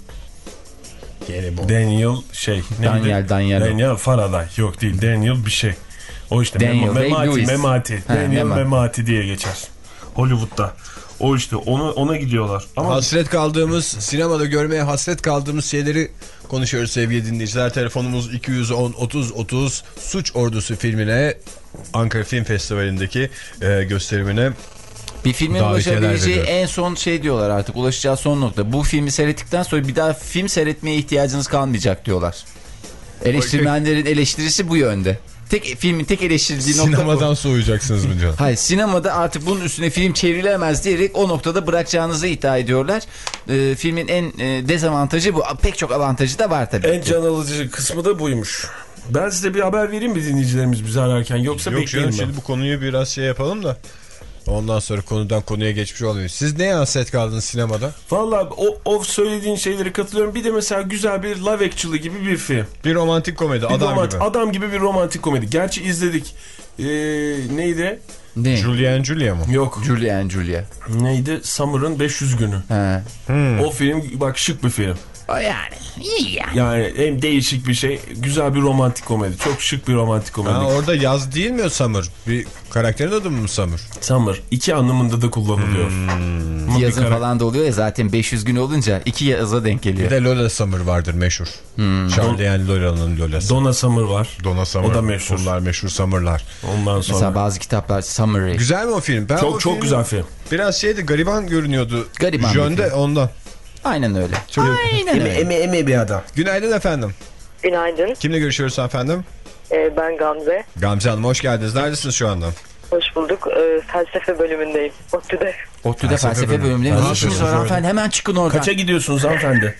E: Yeni Bond.
F: Daniel şey.
D: Daniel,
F: neydi?
D: Daniel.
F: Daniel Faraday. Yok değil. Daniel bir şey. O işte
D: Daniel
F: Mem Memati,
D: Day-Lewis.
F: Memati.
D: Ha,
F: Daniel
D: Memati.
F: Memati diye geçer. Hollywood'da. O işte onu ona gidiyorlar. Ama
E: Hasret kaldığımız, sinemada görmeye hasret kaldığımız şeyleri konuşuyoruz sevgili dinleyiciler. Telefonumuz iki yüz on otuz otuz Suç Ordusu filmine, Ankara Film Festivali'ndeki e, gösterimine
D: Bir filmin
E: davetiyeler
D: ulaşabileceği
E: veriyor.
D: en son şey diyorlar artık. Ulaşacağı son nokta. Bu filmi seyrettikten sonra bir daha film seyretmeye ihtiyacınız kalmayacak diyorlar. Eleştirmenlerin eleştirisi bu yönde. Tek filmin tek eleştirildiği nokta
E: Sinemadan
D: bu.
E: soğuyacaksınız mı diyor.
D: Hayır, sinemada artık bunun üstüne film çevrilemez diyerek o noktada bırakacağınızı iddia ediyorlar. Ee, filmin en e, dezavantajı bu. Pek çok avantajı da var tabii.
F: en can alıcı kısmı da buymuş. Ben size bir haber vereyim mi dinleyicilerimiz bizi ararken, yoksa
E: Yok
F: bekleyelim
E: canım,
F: mi?
E: şimdi bu konuyu biraz şey yapalım da ondan sonra konudan konuya geçmiş oluyor. Siz neye hasret kaldınız sinemada?
F: Vallahi o, o söylediğin şeyleri katılıyorum. Bir de mesela güzel bir Love Actually gibi bir film.
E: Bir romantik komedi,
F: Bir
E: adam
F: romant-
E: gibi.
F: Adam gibi bir romantik komedi. Gerçi izledik. Ee, neydi?
D: Ne?
E: Julia and Julia mı?
F: Yok.
D: Julia and Julia.
F: Neydi? Summer'ın beş yüz günü.
D: He.
E: Hmm.
F: O film bak şık bir film.
D: O yani. İyi yani.
F: Yani hem değişik bir şey. Güzel bir romantik komedi. Çok şık bir romantik komedi.
E: Ha, orada yaz değil mi o Summer? Bir karakterin adı mı Summer?
F: Summer. İki anlamında da kullanılıyor.
E: Hmm.
F: Ama bir
D: Yazın
F: karak-
D: falan da oluyor ya, zaten beş yüz gün olunca iki yaza denk
E: Bir
D: geliyor.
E: de Lola Summer vardır meşhur. Hmm. Charlie and Lola'nın Lola'sı.
F: Donna Summer var.
E: Donna Summer.
F: O da meşhur.
E: Bunlar meşhur Summer'lar.
F: Ondan sonra.
D: Mesela bazı kitaplar summary.
E: Güzel mi o film? Ben o
F: Çok çok
E: filmi
F: güzel film.
E: Biraz şeydi, gariban görünüyordu.
D: Gariban bir
E: Jönde
D: film.
E: ondan.
D: Aynen öyle.
E: Çok
D: Aynen öyle.
E: eme eme bir adam. Günaydın efendim.
G: Günaydın.
E: Kimle görüşüyoruz efendim?
G: Ee, ben Gamze.
E: Gamze Hanım hoş geldiniz. Neredesiniz şu anda?
G: Hoş bulduk. Ee, felsefe bölümündeyim. ODTÜ'de.
D: ODTÜ'de
E: Felsefe
D: felsefe
E: bölümü.
D: bölümünde
E: Ne
D: ne işiniz
E: yapıyorsunuz
D: var
E: öyle?
D: hanımefendi? Hemen çıkın oradan.
F: Kaça gidiyorsunuz hanımefendi?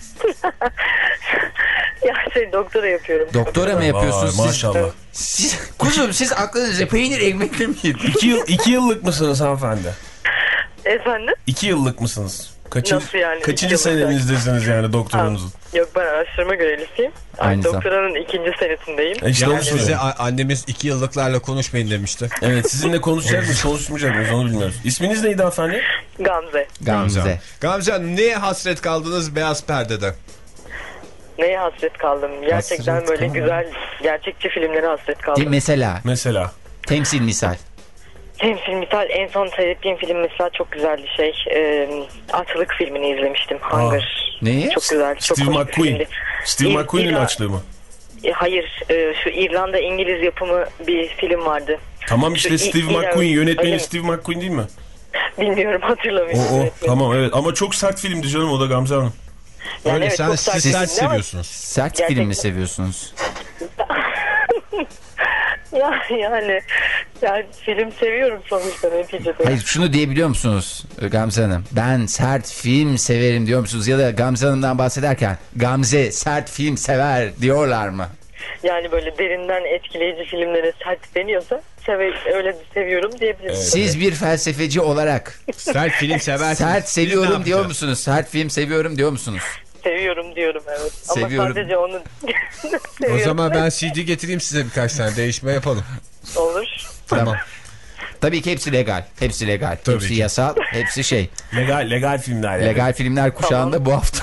G: Ya şey doktora yapıyorum.
D: Doktora mı yapıyorsunuz
F: Vay,
D: siz?
F: maşallah.
D: siz? Kuzum siz aklınızca peynir ekmekle mi yediniz?
F: İki, yıl, iki yıllık mısınız hanımefendi?
G: Efendim?
F: İki yıllık mısınız? Kaçın,
G: Nasıl yani?
F: Kaçıncı
G: İki yıllık
F: senenizdesiniz yani doktorunuzun?
G: Yok, ben araştırma görevlisiyim.
D: Aynı
G: Aynı doktoranın ikinci senetindeyim.
F: E işte
E: Yani
F: onu
E: size
F: soruyorum.
E: a- annemiz iki yıllıklarla konuşmayın demişti.
F: Evet, sizinle konuşacak mıyız konuşmayacak mıyız onu bilmiyoruz. İsminiz neydi hanımefendi?
G: Gamze.
D: Gamze.
E: Gamze Hanım neye hasret kaldınız beyaz perdede?
G: Neye hasret kaldım? Gerçekten
D: Hasret
G: böyle
D: kaldım.
G: güzel gerçekçi filmlere hasret
D: Değil,
G: kaldım.
D: mesela
F: Mesela.
D: temsil misal.
G: Temsil misal en son seyrettiğim film mesela çok güzeldi şey. E, Açlık filmini izlemiştim. Hunger.
D: Neyi?
G: Çok güzel. Çok
F: Steve
G: komik bir
F: McQueen.
G: filmdi.
F: Steve
G: İr-
F: McQueen'in
G: İra-
F: açlığı mı?
G: E, hayır. e, şu İrlanda İngiliz yapımı bir film vardı.
F: Tamam işte
G: Şu
F: Steve
G: İ- İra-
F: McQueen. Yönetmeni
G: Öyle mi?
F: Steve McQueen değil mi?
G: Bilmiyorum,
F: O,
G: hatırlamıyorum.
F: o.
G: Yönetmeni.
F: Tamam evet ama çok sert filmdi canım o da Gamze Hanım.
G: Yani
E: Öyle
G: evet,
E: sen
G: çok sert
E: siz
G: bir
E: sert
G: film ama-
E: seviyorsunuz.
D: Sert
G: Gerçekten.
D: film mi seviyorsunuz?
G: Ya yani, yani film seviyorum sonuçta neticede.
D: Hayır, şunu diyebiliyor musunuz Gamze Hanım? Ben sert film severim diyor musunuz? Ya da Gamze Hanım'dan bahsederken Gamze sert film sever diyorlar mı?
G: Yani böyle derinden etkileyici filmlere sert deniyorsa seve, öyle seviyorum diyebilirim.
D: Siz bir felsefeci olarak
E: Sert film seversiniz.
D: sert
E: Biz
D: seviyorum
E: ne
D: diyor
E: yapacağız?
D: musunuz? Sert film seviyorum diyor musunuz?
G: Seviyorum diyorum evet.
D: Seviyorum.
G: Ama sadece onu
E: O
G: seviyorum.
E: zaman ben C D getireyim size birkaç tane değişme yapalım.
G: Olur.
E: Tamam.
D: Tabii ki hepsi legal. Hepsi legal.
E: Tabii
D: hepsi
E: ki.
D: yasal. Hepsi şey.
F: Legal, legal filmler yani.
D: Legal filmler kuşağında bu hafta.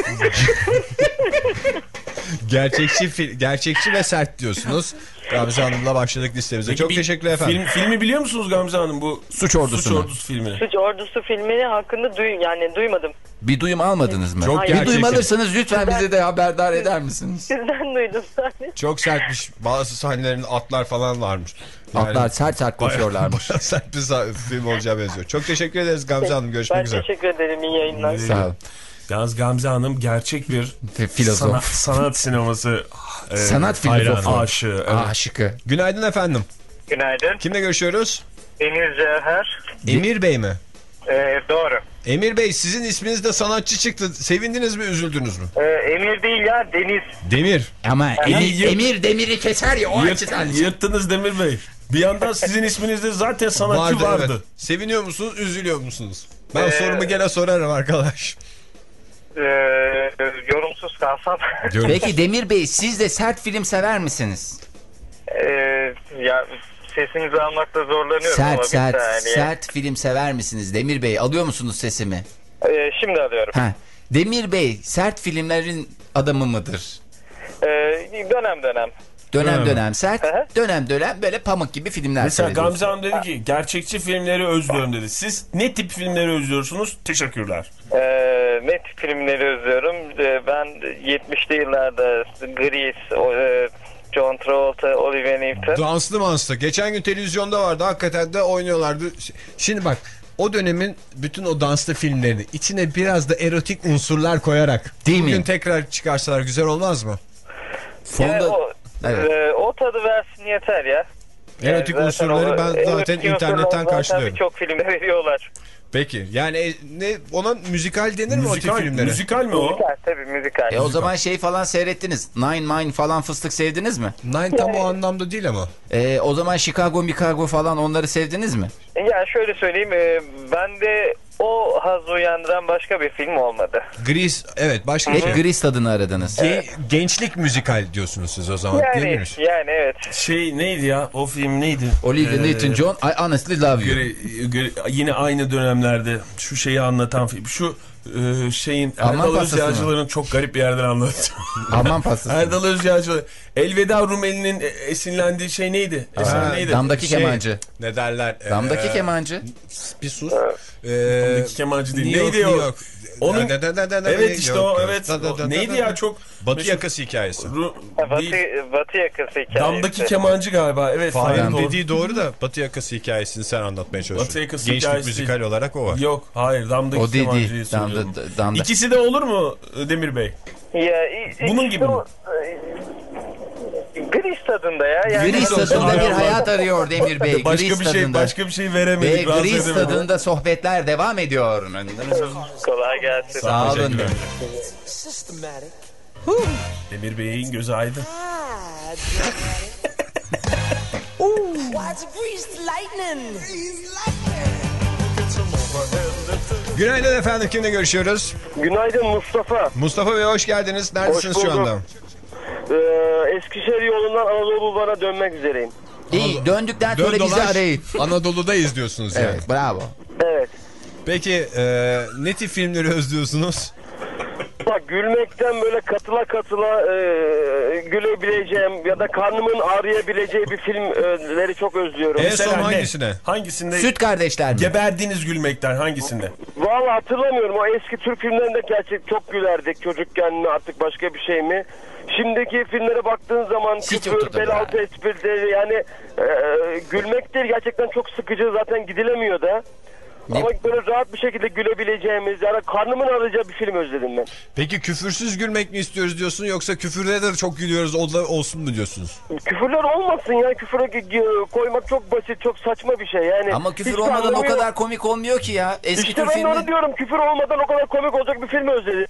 E: Gerçekçi fil- gerçekçi ve sert diyorsunuz. Gamze Hanım'la başladık listemize.
F: Peki
E: Çok
F: bir
E: teşekkürler efendim.
F: Film, filmi biliyor musunuz Gamze Hanım bu?
D: Suç Ordusu
F: Suç
D: mu?
F: Ordusu filmini.
G: Suç Ordusu filmini hakkında duy yani duymadım.
D: Bir duyum almadınız mı?
E: Çok
D: bir
E: gerçekçi.
D: duyum alırsanız lütfen bize de haberdar eder misiniz?
G: Sizden duydum sadece.
E: Çok sertmiş. Bazı sahnelerin atlar falan varmış. Yani
D: Atlar sert sert koşuyorlarmış.
E: bayağı sert bir sa- film olacağı benziyor. Çok teşekkür ederiz Gamze Hanım. Görüşmek
G: Ben
E: üzere.
G: teşekkür ederim. İyi yayınlar.
D: Sağ olun.
F: Yalnız Gamze Hanım gerçek bir
D: Filozof.
F: sanat, sanat sineması e,
D: Sanat filozofu.
F: aşığı. Evet.
D: Aşıkı.
E: Günaydın efendim.
H: Günaydın.
E: Kimle görüşüyoruz?
H: Emir Cevher.
E: Emir Bey mi?
H: Ee, doğru.
E: Emir Bey sizin isminiz de sanatçı çıktı. Sevindiniz mi, üzüldünüz mü?
H: Ee, Emir değil ya, Deniz.
E: Demir.
D: Ama emir,
F: yırt-
D: emir demiri keser ya o
F: Yırt-
D: açıdan.
F: yırttınız Demir Bey. Bir yandan sizin isminizde zaten sanatçı vardı.
E: evet. Seviniyor musunuz, üzülüyor musunuz? Ben
H: Ee,
E: sorumu gene sorarım arkadaş.
H: Ee, yorumsuz kalsam.
D: Peki Demir Bey siz de sert film sever misiniz?
H: Ee, ya sesinizi almakta zorlanıyorum ama
D: Sert
H: bir
D: sert
H: saniye.
D: sert film sever misiniz Demir Bey? Alıyor musunuz sesimi?
H: Ee, şimdi alıyorum.
D: Ha. Demir Bey sert filmlerin adamı mıdır?
H: Ee, dönem dönem.
D: Dönem dönem sert,
H: Hı hı.
D: dönem dönem böyle pamuk gibi filmler
F: Mesela
D: seyrediyorsunuz.
F: Gamze Hanım dedi ki gerçekçi filmleri özlüyorum dedi. Siz ne tip filmleri özlüyorsunuz? Teşekkürler.
H: Ee, ne tip filmleri özlüyorum. Ee, ben yetmişli yıllarda Grease, o, e, John Travolta, Olivia Newton.
E: Danslı manslı. Geçen gün televizyonda vardı. Hakikaten de oynuyorlardı. Şimdi bak, o dönemin bütün o danslı filmlerini içine biraz da erotik unsurlar koyarak
D: Değil
E: bugün
D: mi?
E: tekrar çıkarsalar güzel olmaz mı?
D: Fonda...
H: Yani o,
D: Evet.
H: e, o tadı versin yeter ya.
E: Erotik
H: Yani
E: unsurları
H: o-
E: ben zaten
H: erotik
E: internetten
H: unsurları zaten
E: karşılıyorum.
H: Birçok filmde veriyorlar.
E: Peki yani e, ne ona müzikal denir mi o tip
F: Müzikal,
E: filmlere?
F: müzikal mi o?
H: Müzikal tabii müzikal.
D: E o zaman şey falan seyrettiniz. Nine Mine falan fıstık sevdiniz mi?
E: Nine tam o anlamda değil ama.
D: E, o zaman Chicago, Chicago falan onları sevdiniz mi?
H: Yani şöyle söyleyeyim, e, ben de o haz uyandıran başka bir film olmadı.
E: Grease evet başka
D: Hep
E: şey.
D: Grease tadını aradınız.
E: Ge- gençlik müzikal diyorsunuz siz o zaman değil
H: Yani
E: mi?
H: yani evet.
F: Şey neydi ya? O film neydi?
D: Olivia
F: Ee,
D: Newton-John, I honestly love you.
F: Göre, göre, yine aynı dönemlerde şu şeyi anlatan film. Şu e, şeyin
D: Alman
F: Erdal
D: pastası mı?
F: Özyağcılar'ın çok garip bir yerden anlatıyor.
D: Alman pastası.
F: Erdal Özyağcılar. Elveda Rumeli'nin esinlendiği şey neydi? Eser
E: Ha,
F: neydi?
D: Damdaki
E: Şey,
D: kemancı.
E: Ne derler?
D: Damdaki
E: Ee,
D: kemancı.
E: Bir sus. Ee,
F: Damdaki kemancı değil.
E: New York,
F: Neydi o?
E: New York.
F: Onun-
E: Da- da- da- da- da-
F: Evet
E: New
F: işte
E: York.
F: o evet.
E: Da- da- da-
F: O neydi
E: da-
F: ya çok
E: Batı
F: meşhur-
E: yakası hikayesi.
F: Ru-
H: Batı,
F: değil.
H: Batı yakası hikayesi.
F: Damdaki kemancı galiba. Evet.
E: Fahir'in
F: Fahir doğru.
E: dediği doğru da Batı yakası hikayesini sen anlatmaya çalışıyorsun.
F: Batı yakası
E: Gençlik
F: hikayesi
E: müzikal
F: değil.
E: olarak o var.
F: Yok hayır damdaki
D: O değil
F: kemancıyı
D: değil.
F: söylüyorum.
D: Damda, damda.
F: İkisi de olur mu Demir Bey?
H: Ya, i-
F: Bunun
H: işte
F: gibi mi?
H: o, e, Grease tadında ya. Yani
D: Grease
F: olsun,
D: tadında
F: hay
D: bir
F: Allah.
D: hayat arıyor Demir Bey.
F: Başka
D: Grease
F: bir şey
D: tadında.
F: başka bir şey
D: Ve
F: veremedik. rahatsız
D: Grease
F: edemedik.
D: tadında sohbetler devam ediyor.
H: kolay gelsin.
D: Sağ olun.
F: Demir Bey'in gözü aydın.
E: Günaydın efendim, kimle görüşüyoruz?
H: Günaydın Mustafa.
E: Mustafa Bey hoş geldiniz. Neredesiniz
H: Hoş
E: şu
H: bulduk.
E: anda?
H: Ee, Eskişehir yolundan Anadolu Bulvarı'na dönmek üzereyim.
D: İyi döndükten sonra
E: Dön
D: bizi
E: dolaş,
D: arayın.
E: Anadolu'dayız diyorsunuz yani.
D: Evet bravo.
H: Evet.
E: Peki e, ne tip filmleri özlüyorsunuz?
H: Bak gülmekten böyle katıla katıla e, gülebileceğim ya da karnımın ağrıyabileceği bir filmleri çok özlüyorum.
E: En
F: Mesela
E: son
F: ne?
E: hangisine?
F: Hangisinde?
D: Süt kardeşler mi?
F: Geberdiniz gülmekten hangisinde?
H: Vallahi hatırlamıyorum. O eski Türk filmlerinde gerçek çok gülerdik. Çocukken mi artık başka bir şey mi? Şimdiki filmlere baktığın zaman
D: Hiç
H: küfür,
D: oturdu
H: bel
D: be.
H: altı esprileri yani e, gülmek değil gerçekten çok sıkıcı zaten gidilemiyor da.
D: Ne?
H: Ama böyle rahat bir şekilde gülebileceğimiz yani karnımın ağrıyacağı bir film özledim ben.
E: Peki küfürsüz gülmek mi istiyoruz diyorsun yoksa küfürde de çok gülüyoruz o da olsun mu diyorsunuz?
H: Küfürler olmasın ya. Küfüre gi- koymak çok basit, çok saçma bir şey yani.
D: Ama küfür
H: Hiç
D: olmadan o
H: anlamıyor.
D: kadar komik olmuyor ki ya. Eski
H: İşte
D: Türk
H: ben de
D: filmi.
H: onu diyorum. Küfür olmadan o kadar komik olacak bir film özledim.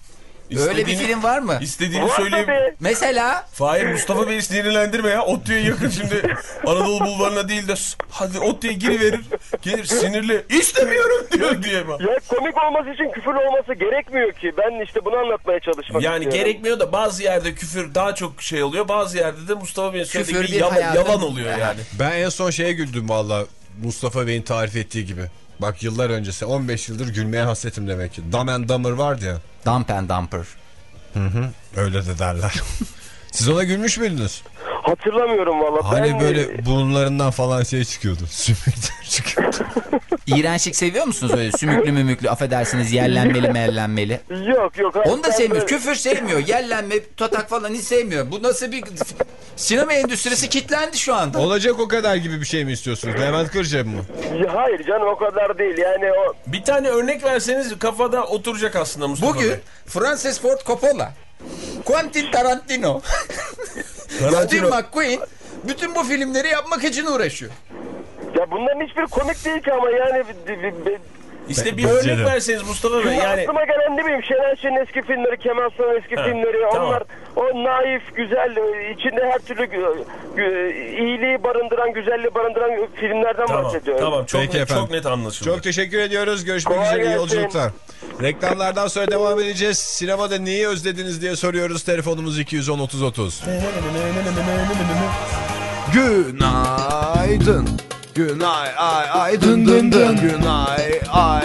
D: Öyle bir film var mı?
F: İstediğini
H: Var
F: söyleyeyim.
H: tabii.
D: Mesela
F: Fahir, Mustafa Bey'i sinirlendirme ya. ODTÜ'ye yakın şimdi. Anadolu Bulvarı'na değil de hadi ODTÜ'ye giriverir. Gelir sinirli. İstemiyorum diyor diye bak.
H: Ya komik olması için küfür olması gerekmiyor ki. Ben işte bunu anlatmaya çalışmak
F: Yani
H: istiyorum.
F: gerekmiyor da bazı yerde küfür daha çok şey oluyor. Bazı yerde de Mustafa Bey'in söylediği
D: Küfür
F: gibi
D: bir
F: yalan,
D: hayatın-
F: yalan oluyor yani.
E: Ben en son şeye güldüm valla. Mustafa Bey'in tarif ettiği gibi. Bak yıllar öncesi on beş yıldır gülmeye hasretim demek ki. Dumb and Dumber vardı ya.
D: Dump and Dumper.
E: Hı hı. Öyle de derler. Siz ona gülmüş müydünüz?
H: Hatırlamıyorum valla.
E: Hani
H: ben...
E: böyle burunlarından falan şey çıkıyordu. Sümükler çıkıyordu.
D: İğrençlik seviyor musunuz öyle sümüklü mümüklü, affedersiniz, yerlenmeli merlenmeli?
H: Yok yok. hayır,
D: Onu da
H: ben
D: sevmiyor.
H: böyle-
D: Küfür sevmiyor. Yerlenme, tatak falan hiç sevmiyor. Bu nasıl bir... Sinema endüstrisi kilitlendi şu anda.
E: Olacak o kadar gibi bir şey mi istiyorsunuz? Levent Kırcam mı?
H: Ya hayır canım, o kadar değil. Yani o...
F: Bir tane örnek verseniz kafada oturacak aslında Mustafa
D: Bugün
F: Bey.
D: Francis Ford Coppola, Quentin Tarantino, Steve
F: Tarantino.
D: McQueen bütün bu filmleri yapmak için uğraşıyor.
H: Ya bunların hiçbir komik değil ki ama yani... b- b- b-
F: İşte bir
E: Bence
F: örnek
E: de.
F: verseniz Mustafa Bey.
H: Şimdi
F: Yani
H: aklıma gelen ne bileyim, Şener Şen'in eski filmleri, Kemal Sunal'ın eski
F: Ha,
H: filmleri,
F: tamam.
H: onlar o naif, güzel, içinde her türlü gü- gü- iyiliği barındıran, güzelliği barındıran filmlerden
F: tamam,
H: bahsediyorum.
F: tamam çok
E: Peki
F: net,
E: efendim.
F: çok net anlaşıldı.
E: Çok teşekkür ediyoruz. Görüşmek
H: Kolay
E: üzere. İyi
H: gelsin.
E: yolculuklar. Reklamlardan sonra devam edeceğiz. Sinemada neyi özlediniz diye soruyoruz. Telefonumuz iki yüz on otuz otuz.
A: Günaydın. Günay ay ay dın dın dın. Günay ay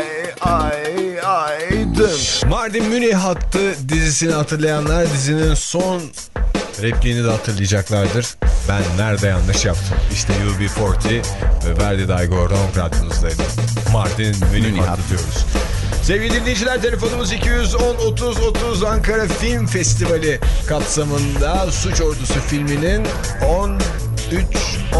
A: ay ay dın.
E: Mardin Münih Hattı dizisini hatırlayanlar dizinin son repliğini de hatırlayacaklardır. Ben nerede yanlış yaptım? İşte U B kırk ve Verdi Daigor'dan radyonuzdaydı. Mardin Münih,
D: Münih
E: Hattı
D: Hattı.
E: diyoruz. Sevgili dinleyiciler, telefonumuz iki yüz on otuz otuz. Ankara Film Festivali kapsamında Suç Ordusu filminin on üç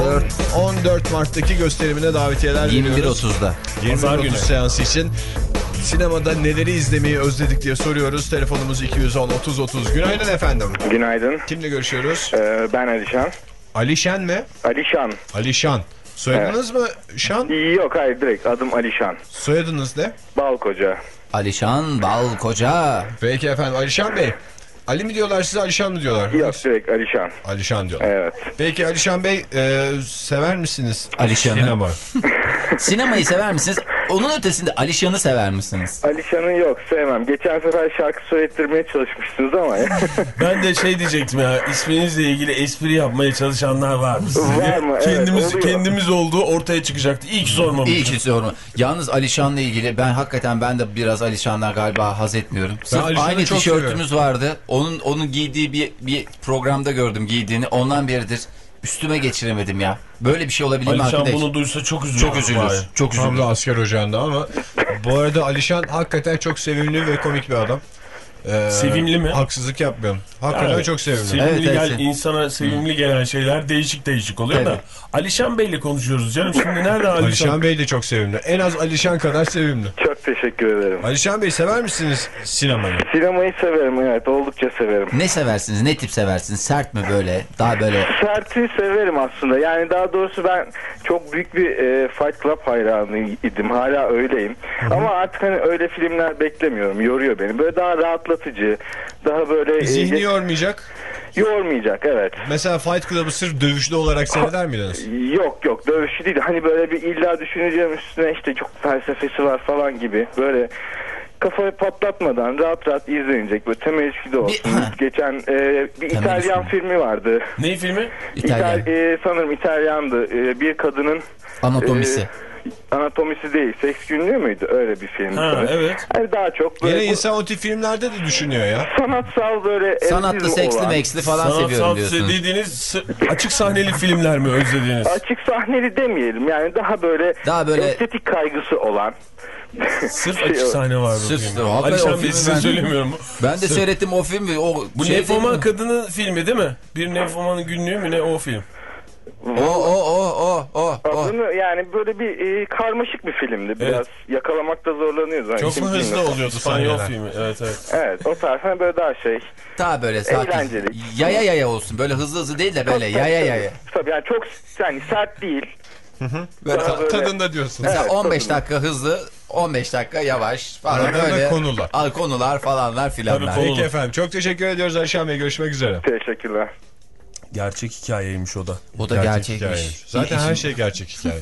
E: on dört Mart'taki gösterimine davetiyeler
D: yirmi bir
E: veriyoruz.
D: otuzda.
F: Pazar
E: yirmi bir
F: günü.
E: otuz seansı için sinemada neleri izlemeyi özledik diye soruyoruz. Telefonumuz iki yüz on otuz otuz. Günaydın efendim.
I: Günaydın.
E: Kimle görüşüyoruz?
I: Ee, ben Alişan.
E: Alişen mi?
I: Alişan.
E: Alişan. Soyadınız mı Şan?
I: Yok, hayır, direkt adım Alişan.
E: Soyadınız ne?
I: Balkoca.
D: Alişan Bal Koca.
E: Peki efendim, Alişan Bey. Ali mi diyorlar size, Alişan mı diyorlar?
I: Yok, direkt Alişan.
E: Alişan diyorlar.
I: Evet.
E: Peki Alişan Bey, e, sever misiniz
D: Alişan'ı.
E: sinema?
D: Sinemayı sever misiniz? Onun ötesinde Alişan'ı sever misiniz?
I: Alişan'ı yok, sevmem. Geçen sefer şarkı söylettirmeye çalışmıştınız ama.
F: Ben de şey diyecektim ya, isminizle ilgili espri yapmaya çalışanlar var mı? size?
I: Var mı? Evet,
F: Kendimiz,
I: oluyor.
F: kendimiz olduğu ortaya çıkacaktı. İyi ki sormamışım.
D: İyi ki sorma. Yalnız Alişan'la ilgili ben hakikaten ben de biraz Alişan'dan galiba haz etmiyorum. Sırf
E: Alişan'ı
D: aynı
E: çok
D: tişörtümüz vardı. Onun onun giydiği bir bir programda gördüm giydiğini. Ondan beridir üstüme geçiremedim ya. Böyle bir şey olabilir mi
F: Alişan
D: arkadaş?
F: bunu duysa çok üzülür.
D: Çok üzülür.
F: Vay.
D: Çok
E: Tam
D: üzülür.
E: da asker ocağında ama bu arada Alişan hakikaten çok sevimli ve komik bir adam. Ee,
F: Sevimli mi?
E: Haksızlık yapmıyorum. Hakikaten
F: Evet.
E: çok sevimli.
F: Sevimli
D: Evet,
F: gel,
D: evet.
F: insana sevimli gelen şeyler değişik değişik oluyor da.
D: Evet.
F: Alişan Bey'le konuşuyoruz canım. Şimdi nerede Alişan?
E: Alişan Bey de çok sevimli. En az Alişan kadar sevimli.
I: Çok teşekkür ederim.
E: Alişan Bey, sever misiniz sinemayı?
I: Sinemayı severim, evet, oldukça severim.
D: Ne seversiniz? Ne tip seversiniz? Sert mi böyle? Daha böyle
I: Sert'i severim aslında. Yani daha doğrusu ben çok büyük bir e, Fight Club hayranıydım. Hala öyleyim. Ama artık hani öyle filmler beklemiyorum. Yoruyor beni. Böyle daha rahatlatıcı, daha böyle... e,
E: Zihni yormayacak.
I: yormayacak, evet.
E: Mesela Fight Club'ı sırf dövüşlü olarak seyreder miydiniz?
I: Yok yok, dövüşü değil. Hani böyle bir illa düşüneceğim üstüne işte çok felsefesi var falan gibi. Böyle kafayı patlatmadan rahat rahat izlenecek. Böyle temel ilişkide olsun.
D: ha.
I: Geçen e, bir
D: Temel
I: İtalyan
D: ilişki.
I: filmi vardı.
F: Ne filmi?
D: İtalyan.
I: İtal- e, sanırım İtalyandı. E, bir kadının
D: anatomisi.
I: e, anatomisi değil. Seks günlüğü müydü? Öyle bir film.
F: Ha, evet.
I: Hani daha çok böyle
E: Yine
I: bu
E: insan o tip filmlerde de düşünüyor ya.
I: sanatsal böyle
D: Sanatlı,
I: erotizm
D: seksli,
I: olan,
D: meksli falan seviyorum
F: Sanatsal
D: diyorsunuz.
F: dediğiniz s- açık sahneli filmler mi özlediğiniz?
I: açık sahneli demeyelim. Yani daha böyle,
D: Daha böyle-
I: estetik kaygısı olan.
F: Sırf
I: Şey,
F: açık sahne vardı.
D: Sırf-
F: filmde.
D: Hakikaten o
F: Alişan Bey
D: filmi
F: size
D: ben-
F: söylemiyorum.
D: Ben de seyrettim o filmi. O
F: Bu
D: şey
F: Nefoma
D: değil mi?
F: kadının filmi değil mi? Bir Nefoma'nın günlüğü mü ne o film?
D: O o o o o o.
I: Adını yani böyle bir e, karmaşık bir filmdi. Biraz
F: Evet.
I: yakalamakta zorlanıyoruz. Yani
F: Çok
I: kim
F: mu hızlı
I: bilmiyor.
F: oluyordu İspanyol filmi? Evet evet.
I: Evet, o tarz hani böyle daha şey.
D: Daha böyle sakin.
I: Eğlenceli.
D: Yaya yaya olsun. Böyle hızlı hızlı değil de böyle
I: Tabii,
D: yaya
I: tabii,
D: yaya.
I: Tabii yani çok yani sert değil.
D: Böyle
E: Ta-
I: böyle-
E: Tadında diyorsun.
D: mesela
I: Evet,
D: on beş
I: tadında.
D: dakika hızlı, on beş dakika yavaş falan
E: Arada da
D: öyle.
E: konular.
D: Al, konular falanlar filanlar.
F: Tabii,
E: Peki efendim. Çok teşekkür ediyoruz Ayşe Bey. Görüşmek üzere.
I: Teşekkürler.
F: Gerçek hikayeymiş o da.
D: O da gerçekmiş.
E: hikayeymiş. Zaten
D: İyi,
E: her
D: işin-
E: şey gerçek hikaye.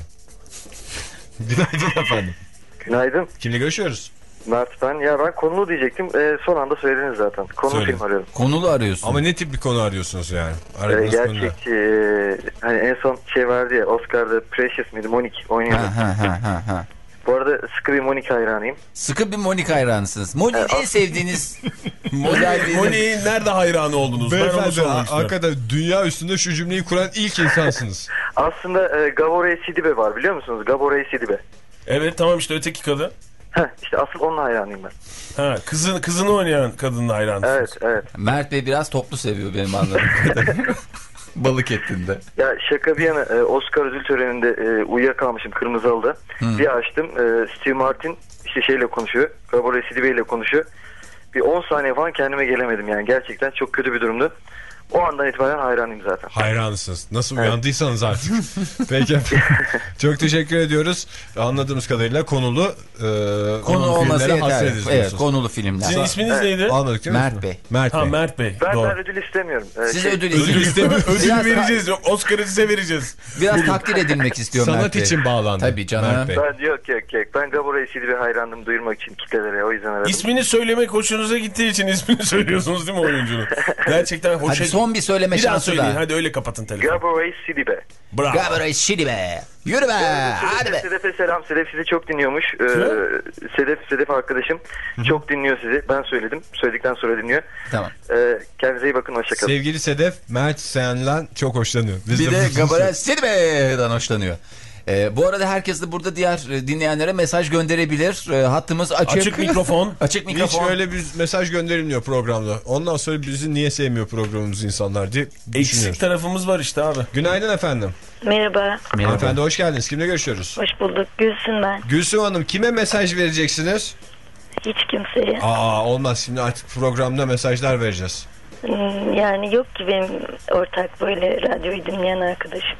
E: Günaydın efendim.
I: Günaydın.
E: Kimle görüşüyoruz?
I: Mert ben. Ya ben konulu diyecektim. Ee, son anda söylediniz zaten. Konulu
E: Söyle.
I: film arıyorum.
D: Konulu arıyorsun.
E: Ama ne tip bir konu arıyorsunuz yani?
I: Ee,
E: Aradığınız konuda.
I: gerçek e, hani en son şey vardı ya Oscar'da Precious miydi? Monique oynuyordu.
D: Ha, ha, ha, ha, ha.
I: Bu arada sıkı bir Monique hayranıyım.
D: Sıkı bir Monika hayranısınız. Moni'nin en sevdiğiniz model değil mi?
F: Moni'nin nerede hayranı oldunuz? Ben onu
E: Beyefendi
F: sormak istiyorum.
E: hakikaten dünya üstünde şu cümleyi kuran ilk insansınız.
I: Aslında e, Gabore Sidibe var biliyor musunuz? Gabore Sidibe.
F: Evet tamam işte öteki kadın.
I: Heh, işte asıl onun hayranıyım ben.
F: Ha, kızın, kızını oynayan kadının hayranısınız.
I: Evet evet.
D: Mert Bey biraz toplu seviyor benim anladığım kadarıyla. Balık etinde.
I: Ya şaka bir yana e, Oscar ödül töreninde e, uyuyakalmışım Kırmızı Halı'da. Bir açtım e, Steve Martin işte şeyle konuşuyor. Gabore Sidibe ile konuşuyor. Bir on saniye falan kendime gelemedim yani. Gerçekten çok kötü bir durumdu. O andan itibaren hayranıyım zaten.
E: Hayranısınız. Nasıl uyandıysanız artık. Peki efendim. Çok teşekkür ediyoruz. Anladığımız kadarıyla konulu e,
D: Konu olması
E: filmlere hasret
D: yeter.
E: ediyorsunuz.
D: Evet, konulu filmler.
F: Sizin isminiz neydi?
E: Anladık değil mi?
D: Mert Bey.
E: Mert
F: Ha
E: Bey.
F: Mert Bey.
I: Ben,
F: Doğru.
I: ben ödül istemiyorum. Ee,
D: Siz
I: şey,
D: ödül
F: Ödül
D: istiyorsunuz.
F: istemiyor. Ödül
D: Biraz,
F: vereceğiz. Oscar'ı size vereceğiz.
D: biraz takdir edilmek istiyor Mert
E: Sanat
D: Bey.
E: için bağlandı.
D: Tabii canım.
E: Mert Bey.
I: Ben yok yok yok. Ben Gabore Sidibe hayranlığımı duyurmak için kitlelere o yüzden aradım.
F: İsmini söylemek hoşunuza gittiği için ismini söylüyorsunuz değil mi oyuncunun? Gerçekten hoşa...
D: Hadi son bir söyleme
F: Bir daha
D: şansı
F: söyleyin.
D: da.
F: Hadi öyle kapatın telefonu.
I: Gabore Sidibe.
F: Bravo.
D: Gabara şidi be. Yürü be. Hadi be.
I: Sedef'e selam. Sedef sizi çok dinliyormuş. Ee, Sedef, Sedef arkadaşım çok dinliyor sizi. Ben söyledim. Söyledikten sonra dinliyor.
D: Tamam.
I: Ee, kendinize iyi bakın. Hoşçakalın.
E: Sevgili Sedef, Mert senden çok hoşlanıyor. Biz
D: Bir de
E: bunu-
D: Gabara şidi be'den hoşlanıyor. Ee, bu arada herkes de burada diğer e, dinleyenlere mesaj gönderebilir. E, hattımız açık.
F: Açık mikrofon.
D: Açık
E: Hiç
D: mikrofon.
E: öyle bir mesaj gönderilmiyor programda. Ondan sonra bizi niye sevmiyor programımız insanlar diye
F: Eksik
E: düşünüyoruz.
F: tarafımız var işte abi.
E: Günaydın efendim.
J: Merhaba,
E: Hanımefendi hoş geldiniz. Kimle görüşüyoruz?
J: hoş bulduk. Gülsün ben.
E: Gülsüm Hanım kime mesaj vereceksiniz?
J: Hiç kimseye.
E: Aa olmaz şimdi artık programda mesajlar vereceğiz.
J: Hmm, Yani yok ki benim ortak böyle radyoyu dinleyen arkadaşım.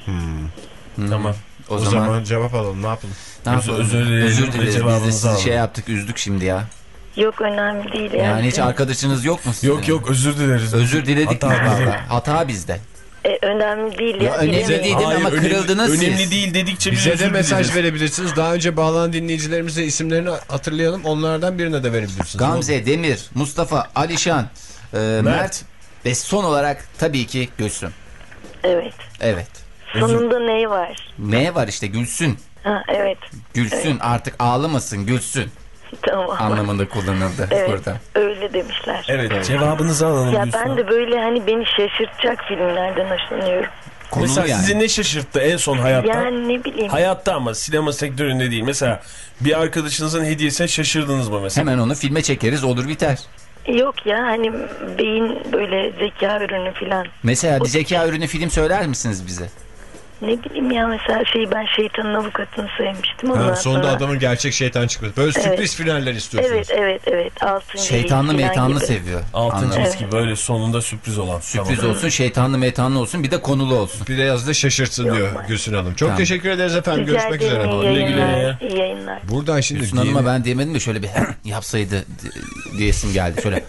F: Tamam.
D: O,
E: O,
D: zaman,
E: zaman... cevap alalım ne yapalım?
D: ne yapalım?
F: özür dilerim.
D: Özür dileriz. Biz de
F: Cevabınızı
D: sizi
F: alalım.
D: şey yaptık, üzdük şimdi ya.
J: Yok önemli değil yani.
D: Yani hiç arkadaşınız yok mu sizin?
F: Yok yok özür dileriz.
D: Özür diledik
F: Hata
D: mi?
F: bizde.
D: Valla? Hata bizde.
J: E, önemli değil ya.
D: Ya önemli
J: bilemedim.
D: değil. Dedim ama
F: önemli-
D: kırıldınız siz.
F: Önemli değil dedikçe biz
E: Bize de
F: özür
E: mesaj
F: dileriz.
E: verebilirsiniz. Daha önce bağlanan dinleyicilerimize isimlerini hatırlayalım. Onlardan birine de verebilirsiniz.
D: Gamze, Demir, Mustafa, Alişan, e, Mert ve son olarak tabii ki Gülsün.
J: Evet.
D: Evet.
J: Sonunda ne var?
D: Ne var işte Gülsün.
J: Ha, evet.
D: Gülsün artık ağlamasın Gülsün
J: Tamam.
D: anlamında kullanıldı
J: Evet.
D: burada.
J: Öyle demişler.
F: Evet cevabınızı alalım
J: Ya
F: Gülsün.
J: ben de böyle hani beni şaşırtacak filmlerden hoşlanıyorum.
D: Konu
F: Mesela
D: yani.
F: sizi ne şaşırttı en son hayatta?
J: Yani ne bileyim.
F: Hayatta ama sinema sektöründe değil. Mesela bir arkadaşınızın hediyesine şaşırdınız mı mesela?
D: Hemen onu filme çekeriz olur biter.
J: Yok ya hani beyin böyle zeka ürünü falan.
D: Mesela bir zeka ürünü film söyler misiniz bize?
J: Ne bileyim ya mesela şey ben Şeytanın Avukatı'nı sevmiştim. Ondan
E: Ha, sonunda
J: sonra...
E: adamın gerçek şeytan çıkması. Böyle
J: Evet.
E: sürpriz finaller istiyorsunuz.
J: Evet evet evet. Altın
D: Şeytanlı
J: Geyik falan
D: meytanlı
J: gibi.
D: seviyor.
F: Altın
D: Anladım.
F: çizgi böyle sonunda sürpriz olan.
D: Sürpriz
F: Tamam.
D: olsun, şeytanlı meytanlı olsun, bir de konulu olsun.
E: Biraz da şaşırtsın diyor Gülsün Hanım. Çok
D: Tamam.
E: teşekkür ederiz efendim.
J: Rica
E: Görüşmek
J: ederim,
E: üzere.
J: iyi
F: Güle güle.
J: yayınlar. İyi yayınlar.
E: Buradan şimdi
D: Gülsün Hanım'a
E: dini-
D: ben diyemedim de şöyle bir yapsaydı di- diyesim geldi. Şöyle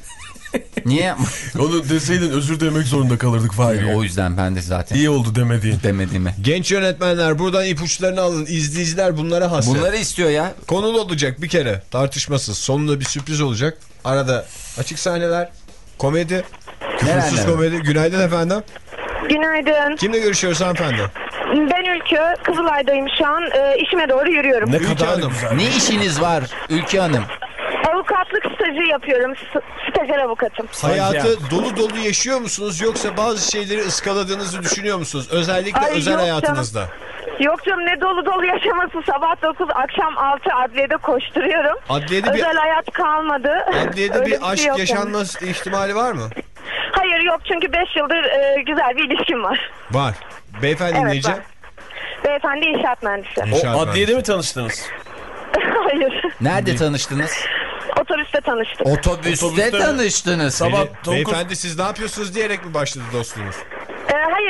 D: niye yapma?
F: Onu deseydin özür dilemek zorunda kalırdık Fahir.
D: O yüzden ben de zaten
F: İyi oldu demediğin.
D: demediğimi.
E: Genç yönetmenler buradan ipuçlarını alın. İzleyiciler bunlara hasret.
D: Bunları istiyor ya.
E: Konulu olacak bir kere. Tartışmasız. Sonunda bir sürpriz olacak. Arada açık sahneler. Komedi. Küfürsüz
D: Neler?
E: komedi. Günaydın efendim.
K: Günaydın.
E: Kimle görüşüyoruz hanımefendi?
K: Ben Ülkü. Kızılay'dayım şu an. E, işime doğru yürüyorum.
F: Ne
E: Ülke
F: kadar
E: Hanım.
F: güzel.
D: Ne işiniz var Ülke Hanım?
K: Avukatlık stajı yapıyorum. S- stajyer avukatım.
E: Hayatı dolu dolu yaşıyor musunuz yoksa bazı şeyleri ıskaladığınızı düşünüyor musunuz? Özellikle
K: Ay,
E: özel
K: yok
E: hayatınızda.
K: Yok canım ne dolu dolu yaşaması. Sabah dokuz akşam altı adliyede koşturuyorum.
E: Adliyede bir
K: Özel hayat kalmadı.
E: adliyede
K: Öyle
E: bir
K: şey
E: aşk
K: yok
E: yaşanma
K: yani.
E: ihtimali var mı?
K: Hayır yok çünkü beş yıldır e, güzel bir ilişkim var.
E: Var. Beyefendi
K: Evet
E: neyce?
K: var. Beyefendi inşaat mühendisi.
F: O
E: İnşaat
F: adliyede
E: mühendisi.
F: mi tanıştınız?
K: Hayır.
D: Nerede tanıştınız?
K: Otobüste tanıştık.
D: Otobüste,
F: Otobüste-
D: tanıştınız.
F: Sabah
E: Beni-
F: dokuz...
E: Beyefendi siz ne yapıyorsunuz diyerek mi başladı dostluğunuz?
K: E, hayır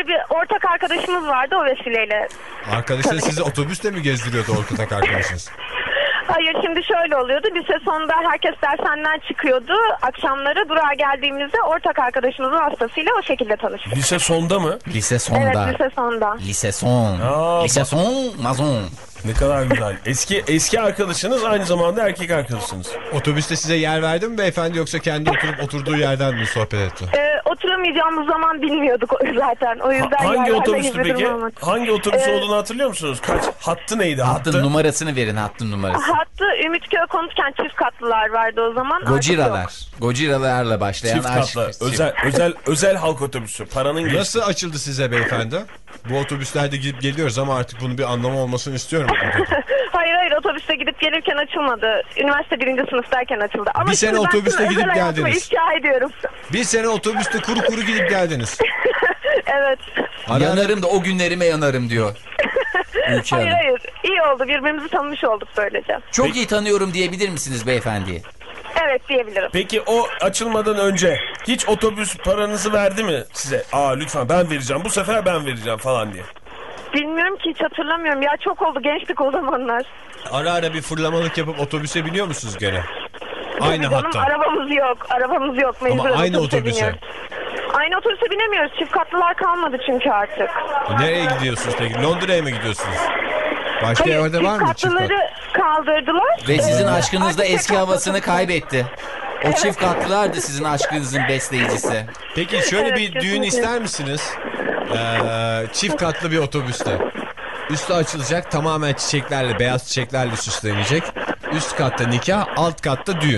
K: öyle bir ortak arkadaşımız vardı o vesileyle.
E: Arkadaşlar sizi otobüste mi gezdiriyordu ortak arkadaşınız?
K: Hayır, şimdi şöyle oluyordu. Lise sonunda herkes dershaneden çıkıyordu. Akşamları durağa geldiğimizde ortak arkadaşımızın vasıtasıyla o şekilde tanıştık.
F: Lise sonda mı?
D: Lise sonda.
K: Evet, lise sonda.
D: Lise son.
F: Aa,
D: Lise son. Mazon.
F: Ne kadar güzel. Eski eski arkadaşınız aynı zamanda erkek arkadaşınız.
E: Otobüste size yer verdi mi beyefendi yoksa kendi oturup oturduğu yerden mi sohbet etti?
K: Ee, oturamayacağımız zaman bilmiyorduk zaten. O yüzden
F: Ha, hangi
K: yerlerde
F: otobüstü
K: hiçbir
F: peki?
K: durum olmadı.
F: Hangi otobüs
K: Ee,
F: olduğunu hatırlıyor musunuz? Kaç? Hattı neydi?
D: Hattın
F: Hattı.
D: numarasını verin, hattın numarası.
K: Hattı Ümitköy Konutken çift katlılar vardı o zaman. Artık yok.
D: Gojiralar. Gojiralarla başlayan
F: Çift
D: aşk.
F: katlı. Özel özel özel halk otobüsü. Paranın geçti.
E: Nasıl açıldı size beyefendi? Bu otobüslerde gidip geliyoruz ama artık bunun bir anlamı olmasını istiyorum.
K: Hayır hayır, otobüste gidip gelirken açılmadı. Üniversite birinci sınıftayken açıldı. Ama
E: Bir sene
K: şimdi ben
E: otobüste
K: şimdi
E: gidip
K: özel hayatımı
E: geldiniz.
K: ifşa ediyorum.
E: Bir sene otobüste kuru kuru gidip geldiniz.
K: Evet.
D: Yanarım da o günlerime yanarım diyor. Ülke
K: Hayır
D: Hanım.
K: hayır, iyi oldu, birbirimizi tanımış olduk böylece.
D: Çok Peki. iyi tanıyorum diyebilir misiniz beyefendiye?
K: Evet, diyebilirim.
F: Peki o açılmadan önce hiç otobüs paranızı verdi mi size? Aa lütfen ben vereceğim, bu sefer ben vereceğim falan diye.
K: Bilmiyorum ki, hiç hatırlamıyorum. Ya çok oldu, gençlik o zamanlar.
E: Ara ara bir fırlamalık yapıp otobüse biniyor musunuz gene? Aynı
K: Tabii canım,
E: hatta.
K: arabamız yok. Arabamız yok.
E: Ama
K: Mecburen
E: aynı
K: otobüse
E: otobüse.
K: biniyoruz. Aynı otobüse binemiyoruz. Çift katlılar kalmadı çünkü artık.
E: Nereye gidiyorsunuz peki? Londra'ya mı gidiyorsunuz? Başka
K: Hayır,
E: yerde var mı
K: çift
E: çift kat?
K: katlıları kaldırdılar.
D: Ve sizin
K: Ee,
D: aşkınız da
K: artık
D: eski
K: tek
D: havasını
K: katlı
D: kaybetti. O
K: Evet.
D: çift katlılardı sizin aşkınızın besleyicisi.
E: Peki şöyle
K: Evet,
E: bir düğün
K: kesinlikle.
E: ister misiniz? Ee, çift katlı bir otobüste. Üstü açılacak, tamamen çiçeklerle, beyaz çiçeklerle süslenecek. Üst katta nikah, alt katta düğün.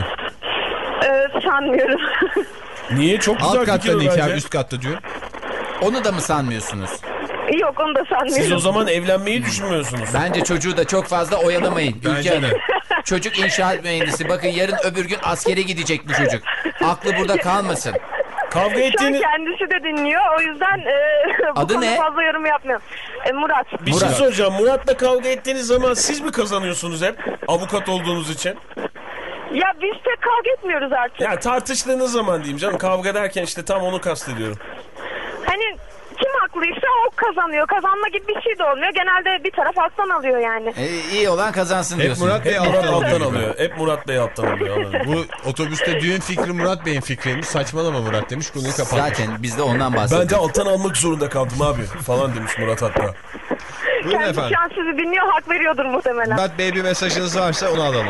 K: Ee, sanmıyorum.
F: Niye? Çok güzel
E: Alt katta
F: fikir
E: nikah,
F: bence.
E: üst katta düğün.
D: Onu da mı sanmıyorsunuz?
K: Yok, onu da sanmıyorum.
F: Siz o zaman evlenmeyi düşünmüyorsunuz.
D: Bence çocuğu da çok fazla oyalamayın Ülke
E: Bence
D: Hanım.
E: de.
D: Çocuk inşaat mühendisi. Bakın yarın öbür gün askere gidecek bu çocuk. Aklı burada kalmasın.
F: Kavga
K: Şu an
F: ettiğini...
K: kendisi de dinliyor. O yüzden e, bu
D: Adı
K: konuda
D: ne?
K: fazla yorum yapmıyorum. E, Murat.
F: Bir
D: Murat.
F: şey soracağım. Murat'la kavga ettiğiniz zaman siz mi kazanıyorsunuz hep? Avukat olduğunuz için.
K: Ya biz pek kavga etmiyoruz artık.
F: Ya tartıştığınız zaman diyeyim canım. Kavga derken işte tam onu kastediyorum.
K: Hani kim haklıysa o kazanıyor. Kazanma gibi bir şey de olmuyor. Genelde bir taraf alttan alıyor yani.
D: E, iyi olan kazansın
E: Hep
D: diyorsun.
E: Murat Bey
F: Hep Murat
E: alttan
F: alttan
E: alıyor.
F: alıyor. Hep Murat Bey alttan alıyor. anladım.
E: Bu otobüste düğün fikri Murat Bey'in fikriymiş. Saçmalama Murat demiş, konuyu kapatmış.
D: Zaten biz de ondan
F: Ben
D: bahsediyoruz.
F: de alttan almak zorunda kaldım abi falan demiş Murat hatta.
E: Buyurun
K: Kendisi
E: efendim.
K: şu an sizi dinliyor. Hak veriyordur muhtemelen.
E: Murat Bey bir mesajınız varsa onu alalım.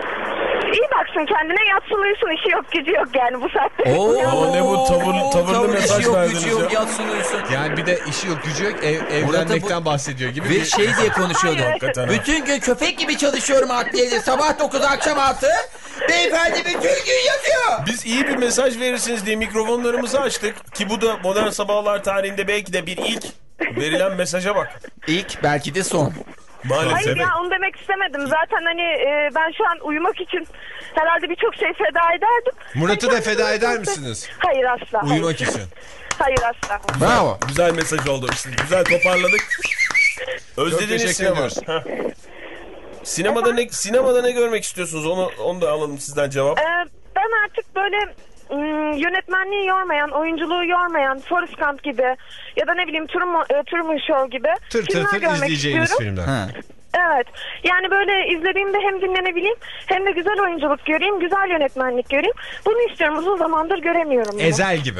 K: İyi baksın kendine, yatsın uyusun, işi yok gücü yok yani bu saatte.
D: Oo,
F: Ama ne bu tavırlı- tavırlı
D: tavır
F: mesaj
D: işi yok,
F: verdiniz
D: gücü yok,
F: ya.
D: yatsın uyusun.
E: Yani bir de işi yok, gücü yok, ev, evlenmekten
D: bu-
E: bahsediyor gibi
D: Ve
E: bir...
D: şey diye konuşuyordu.
F: Hakikaten ha.
D: Bütün gün köpek gibi çalışıyorum adliyede. Sabah dokuz akşam altı. Beyefendi bütün gün yatıyor.
F: Biz iyi bir mesaj verirsiniz diye mikrofonlarımızı açtık. Ki bu da Modern Sabahlar tarihinde belki de bir ilk. Verilen mesaja bak.
D: İlk belki de son.
F: Maalesef.
K: Hayır ya, onu demek istemedim. Zaten hani e, ben şu an uyumak için herhalde birçok şey feda ederdim.
E: Murat'ı da
K: Hani
E: feda
K: kendisi-
E: eder misiniz?
K: Hayır asla. hayır.
E: Uyumak için.
K: Hayır asla.
D: Bravo.
F: Güzel mesaj oldu. İşte güzel toparladık. Özlediniz
E: teşekkür
F: sinema.
E: ediyoruz.
F: Heh. Sinemada ne sinemada ne görmek istiyorsunuz? Onu onu da alalım sizden cevap.
K: Ee, ben artık böyle ım, yönetmenliği yormayan, oyunculuğu yormayan, Forrest Gump gibi ya da ne bileyim Truman, e, Truman Show gibi
E: Tır tır
K: filmler
E: tır
K: görmek
E: izleyeceğiniz
K: istiyorum.
E: filmler.
D: Ha.
K: Evet. Yani böyle izlediğimde hem dinlenebileyim hem de güzel oyunculuk göreyim, güzel yönetmenlik göreyim. Bunu istiyorum. Uzun zamandır göremiyorum bunu.
E: Ezel gibi.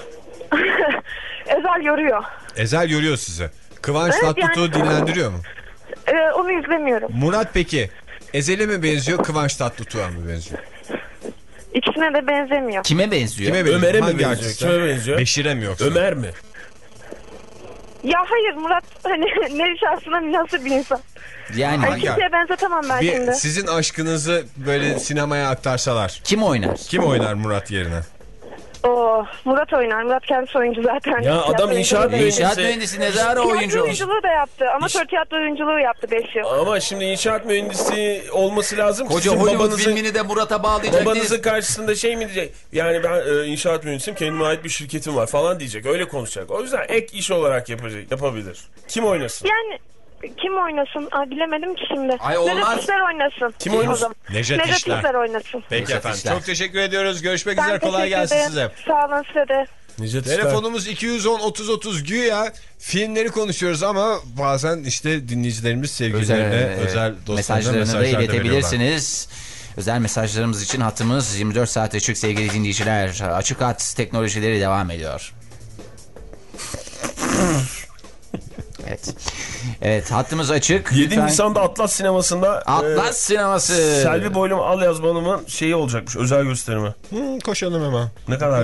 K: Ezel yoruyor.
E: Ezel yoruyor sizi. Kıvanç
K: Evet,
E: Tatlıtuğ
K: yani-
E: dinlendiriyor mu?
K: Ee, onu izlemiyorum.
E: Murat peki Ezel'e mi benziyor, Kıvanç Tatlıtuğ'a mı benziyor?
K: İkisine de benzemiyor.
D: Kime benziyor?
E: Kime benziyor?
F: Ömer'e mi
E: Hangi
F: benziyor?
E: artiste?
F: Kime benziyor?
E: Beşir'e mi yoksa?
F: Ömer mi?
K: Ya hayır, Murat hani nevi şahsına münasır bir insan.
D: Yani
K: Hani kimseye benzetemem ben
E: Bir,
K: şimdi.
E: sizin aşkınızı böyle sinemaya aktarsalar.
D: kim oynar?
E: Kim oynar Murat yerine?
K: Oo, Murat oynar. Murat kendisi oyuncu zaten.
F: Ya adam inşaat mühendisi.
D: İnşaat mühendisi ne zara
K: Tiyatro
D: oyuncu olmuş.
K: oyunculuğu da yaptı. Amatör tiyatro oyunculuğu yaptı beş yıl.
F: Ama şimdi inşaat mühendisi olması lazım ki
D: Koca
F: sizin
D: Hollywood
F: babanızın,
D: filmini de Murat'a bağlayacak
F: babanızın
D: değiliz.
F: karşısında şey mi diyecek? Yani ben e, inşaat mühendisiyim, kendime ait bir şirketim var falan diyecek. Öyle konuşacak. O yüzden ek iş olarak yapacak, yapabilir. Kim oynasın?
K: Yani kim oynasın? Aa, bilemedim ki şimdi.
D: Ay, olmaz.
K: Necdet İşler oynasın.
F: Kim oynasın?
K: O zaman.
E: Necdet
K: Necdet
E: İşler.
K: İşler oynasın.
E: Peki
D: Necdet
E: efendim.
D: İşler.
E: Çok teşekkür ediyoruz. Görüşmek
K: Ben
E: üzere. Kolay
K: teşekkür
E: gelsin
K: ederim.
E: size.
K: Sağ olun size de.
F: Necdet
E: Telefonumuz iki yüz on otuz otuz güya filmleri konuşuyoruz ama bazen işte dinleyicilerimiz sevgilerine, özel, özel dostlarına
D: mesajlarını
E: mesajlar
D: da
E: da
D: iletebilirsiniz. Özel mesajlarımız için hattımız yirmi dört saat açık sevgili dinleyiciler. Açık hat teknolojileri devam ediyor. Evet. Evet, hattımız açık.
F: yedi
D: Lütfen.
F: Nisan'da Atlas Sineması'nda
D: Atlas e, Sineması.
F: Selvi Boylum Al Yazmalım'ın şeyi olacakmış, özel gösterimi.
E: Hmm, koşalım hemen.
F: Ne kadar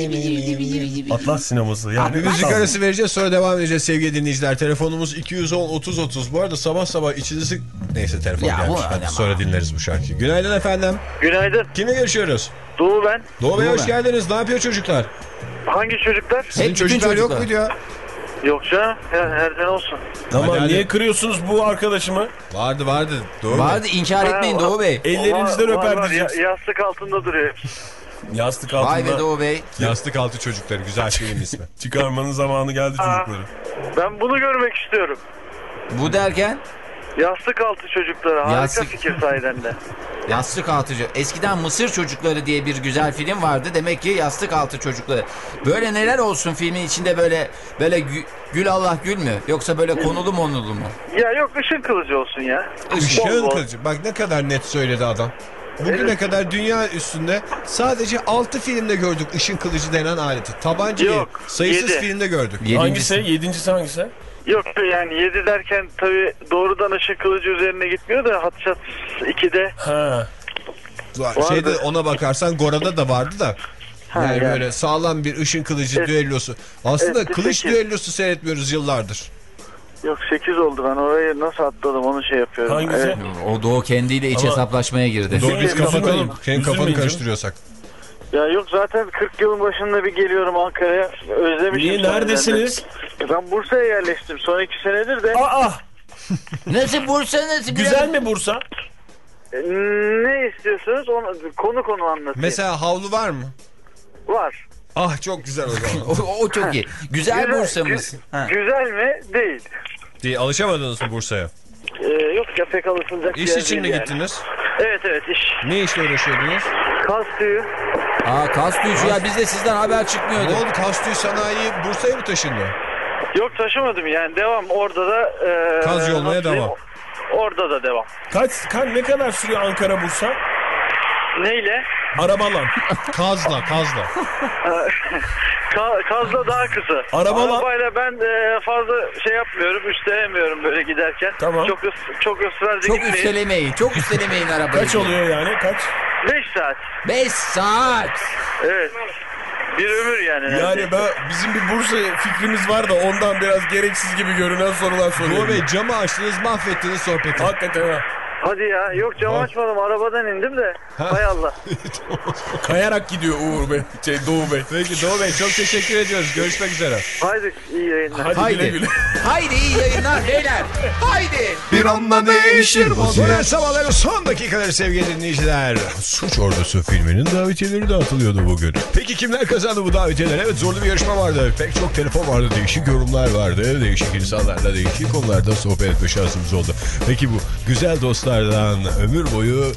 F: güzel. Atlas Sineması. Yani
E: bir müzik arası vereceğiz, sonra devam edeceğiz sevgili dinleyiciler. Telefonumuz iki yüz on otuz otuz. Bu arada sabah sabah içinizi... Neyse telefon
D: ya,
E: gelmiş. Hadi sonra dinleriz bu şarkıyı. Günaydın efendim.
H: Günaydın.
E: Kimle görüşüyoruz?
H: Doğu ben.
E: Doğu Bey
D: Doğu
E: hoş
D: ben.
E: geldiniz. Ne yapıyor çocuklar?
H: Hangi çocuklar?
E: Sizin
D: Hep
E: çocuklar,
D: çocuklar
E: yok muydu ya?
H: Yok canım. Her, herden olsun.
F: Tamam,
E: Hadi,
F: niye
E: hadi.
F: kırıyorsunuz bu arkadaşımı?
E: Vardı vardı. Doğu
D: Vardı,
E: Bey.
D: inkar etmeyin
H: Ha,
D: Doğu Bey.
F: Ellerinizden
H: Var, var,
F: öper
H: var.
F: diyeceksin.
H: Ya, yastık altında duruyor.
F: Yastık
D: Vay be
F: altında
D: Doğu Bey.
E: Yastık altı çocukları. Güzel şeyin ismi.
F: çıkarmanın zamanı geldi
H: Aa.
F: çocukları.
H: Ben bunu görmek istiyorum.
D: Bu derken
H: Yastık altı çocukları. Harika
D: Yastık-
H: fikir sahiden de.
D: yastık altı. Eskiden Mısır Çocukları diye bir güzel film vardı. Demek ki yastık altı çocukları. Böyle neler olsun filmin içinde, böyle böyle gü- gül Allah gül mü? Yoksa böyle konulu monulu mu?
H: Ya yok, ışın kılıcı olsun ya. Bol
E: Işığın
H: bol.
E: kılıcı. Bak ne kadar net söyledi adam. Bugüne kadar dünya üstünde sadece altı filmde gördük ışın kılıcı denen aleti. Tabanca değil.
H: Yok,
E: Sayısız
H: yedi.
E: filmde gördük.
F: Hangisi? Yedincisi hangisi?
H: Yok yani yedi derken tabii doğrudan ışın kılıcı üzerine gitmiyor da Hatşat ikide.
F: Ha.
E: Şeyde ona bakarsan Gora'da da vardı da.
H: Ha,
E: yani,
H: yani.
E: böyle sağlam bir ışın kılıcı
H: Evet.
E: düellosu. Aslında
H: Evet,
E: kılıç
H: sekiz.
E: düellosu seyretmiyoruz yıllardır.
H: Yok sekiz oldu, ben orayı nasıl atladım onu şey yapıyorum.
F: Hangisi?
H: Evet.
D: O Doğu kendiyle iç
F: Ama-
D: hesaplaşmaya girdi.
E: Doğru, biz
F: Üzülmeyin,
E: kapatalım.
F: üzülmeyin.
E: Senin kafanı
F: Üzülmeyin
E: karıştırıyorsak.
H: Ya yok zaten kırk yılın başında bir geliyorum Ankara'ya. Özlemişim.
F: Niye,
H: sahiden de.
F: neredesiniz?
H: Ben Bursa'ya yerleştim son iki senedir de.
F: Aa!
D: Nasıl Bursa nasıl?
F: Güzel mi Bursa?
H: E, Ne istiyorsunuz? Onu, konu konu anlatayım.
E: Mesela havlu var mı?
H: Var.
E: Ah çok güzel o zaman.
D: O, o çok iyi. Güzel,
H: Güzel-
D: Bursa'mız.
H: gü-
D: Ha.
H: Güzel mi? Değil.
E: Değil, alışamadınız mı Bursa'ya?
H: Ee, yok ya, pek alışılacak bir
E: İş
H: yer
E: için mi
H: değil yani.
E: gittiniz?
H: Evet evet, iş.
E: Ne işle uğraşıyordunuz?
H: Kas tüyü.
D: Aa, Kastüyücü ya, bizde sizden haber
E: Ne
D: çıkmıyordu.
E: oldu? Kastüy sanayi Bursa'ya mı taşındı?
H: Yok taşımadım yani, devam orada da. E,
E: Kaz yolmaya
H: nasıl diyeyim?
E: devam.
H: Orada da devam.
F: Kaç, kaç ne kadar sürüyor Ankara Bursa?
H: Neyle?
F: Arabalan.
E: Kazla, kazla.
H: Ka- Kazla daha kısa.
F: Arabalar-
H: Arabayla ben e, fazla şey yapmıyorum, üstelemiyorum böyle giderken.
F: Tamam.
H: Çok ıs- çok ısrarcı
D: Çok
H: gitmeyin.
D: üstelemeyin. Çok üstelemeyin arabayı.
F: Kaç oluyor yani? Kaç?
H: beş saat.
D: beş saat.
H: Evet. Bir ömür yani.
F: Yani
H: neredeyse.
F: ben, bizim bir Bursa fikrimiz var da ondan biraz gereksiz gibi görünen sorular soruyorum.
E: Doğu Bey camı açtınız, mahvettiniz sohbeti.
F: Hakikaten ha.
H: Hadi ya. Yok camı açmadım. Arabadan indim de. Hay Allah.
F: Kayarak gidiyor Uğur Bey. Şey Doğu Bey.
E: Peki Doğu Bey çok teşekkür ediyoruz. Görüşmek üzere.
H: Haydi iyi yayınlar.
F: Hadi,
D: Haydi.
F: güle güle.
D: Haydi iyi yayınlar beyler. Haydi.
B: Bir anda değişir
E: Modern
B: vaziyet.
E: Sabahların son dakikaları sevgili dinleyiciler. Suç Ordusu filminin davetiyeleri dağıtılıyordu bugün. Peki kimler kazandı bu davetiyeleri? Evet, zorlu bir yarışma vardı. Pek çok telefon vardı. Değişik yorumlar vardı. Değişik insanlarla değişik konularda sohbet etme şansımız oldu. Peki bu güzel dostlardan ömür boyu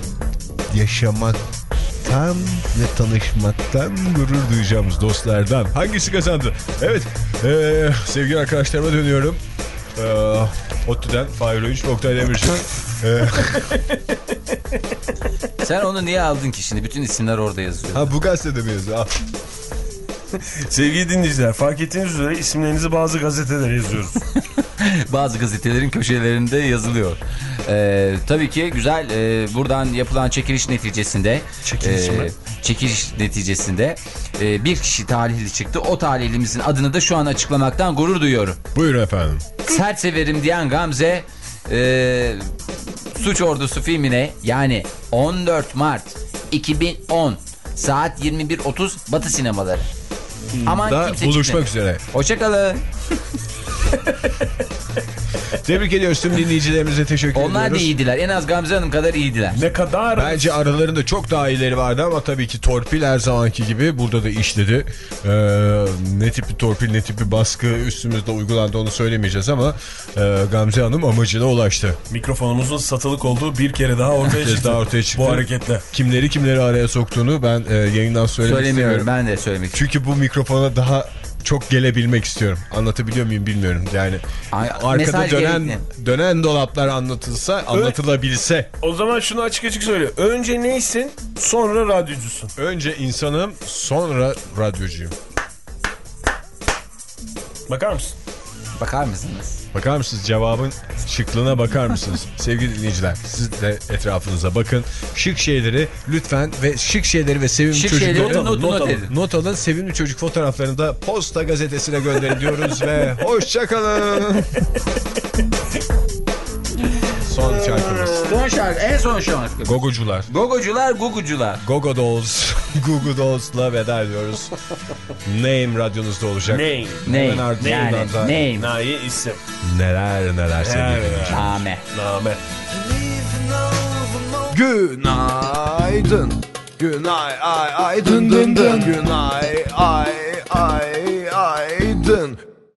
E: yaşamaktan ve tanışmaktan gurur duyacağımız dostlardan hangisi kazandı? Evet, ee, sevgili arkadaşlarıma dönüyorum. Ee, ODTÜ'den Fahir Öğünç, Oktay Demirci. Ee,
D: Sen onu niye aldın ki şimdi? Bütün isimler orada yazıyor.
E: ha bu gazetede mi yazıyor?
F: Sevgili dinleyiciler, fark ettiğiniz üzere isimlerinizi bazı gazetelere yazıyoruz.
D: Bazı gazetelerin köşelerinde yazılıyor. Ee, tabii ki güzel. E, buradan yapılan çekiliş neticesinde
F: Çekiliş
D: e,
F: mi?
D: çekiliş neticesinde e, bir kişi talihli çıktı. O talihlimizin adını da şu an açıklamaktan gurur duyuyorum.
E: Buyurun efendim.
D: Sert severim diyen Gamze e, Suç Ordusu filmine, yani on dört Mart iki bin on saat yirmi bir otuz Batı sinemaları. Aman
E: Da
D: kimse
E: buluşmak
D: çıkmıyor.
E: üzere.
D: Hoşçakalın.
E: Tebrik ediyoruz tüm dinleyicilerimize, teşekkür ediyoruz.
D: Onlar da iyiydiler. En az Gamze Hanım kadar iyiydiler.
F: Ne kadar?
E: Bence aralarında çok daha iyileri vardı ama tabii ki torpil her zamanki gibi burada da işledi. Ee, ne tip bir torpil, ne tip bir baskı üstümüzde uygulandı onu söylemeyeceğiz ama e, Gamze Hanım amacına ulaştı.
F: Mikrofonumuzun satılık olduğu bir kere daha ortaya çıktı.
E: daha ortaya çıktı.
F: Bu hareketle.
E: Kimleri kimleri araya soktuğunu ben e, yayından söylemek
D: Söylemiyorum,
E: istemiyorum.
D: ben de söylemek
E: Çünkü bu mikrofona daha çok gelebilmek istiyorum. Anlatabiliyor muyum bilmiyorum. Yani
D: Ay,
E: arkada dönen
D: gerekli.
E: dönen dolaplar anlatılsa, anlatılabilse.
F: O zaman şunu açık açık söyle. Önce neysin, sonra radyocusun.
E: Önce insanım, sonra radyocuyum.
F: Bakar mısın?
D: Bakar mısınız?
E: Bakar mısınız? Cevabın şıklığına bakar mısınız? Sevgili dinleyiciler, siz de etrafınıza bakın. Şık şeyleri lütfen ve şık şeyleri ve sevimli
D: Şık
E: çocukları
D: şeyleri not, not,
E: not,
D: not
E: alın.
D: edin.
E: Not alın. Sevimli çocuk fotoğraflarını da Posta Gazetesi'ne gönderin diyoruz ve hoşçakalın. Son şarkımız.
D: Son şarkı, en son şarkı.
E: Gogocular.
D: Gogocular, gugucular.
E: Gogo Dolls. Google Dolls'la veda ediyoruz. Name radyonuzda olacak.
F: Name.
D: Name.
E: Hemen ardından
D: Yani,
E: da
D: name.
F: Nayi isim.
E: neler neler sevgili dinleyiciler.
D: Name.
F: Name.
A: Günaydın. Günay ay ay dın dın dın. Günay ay ay ay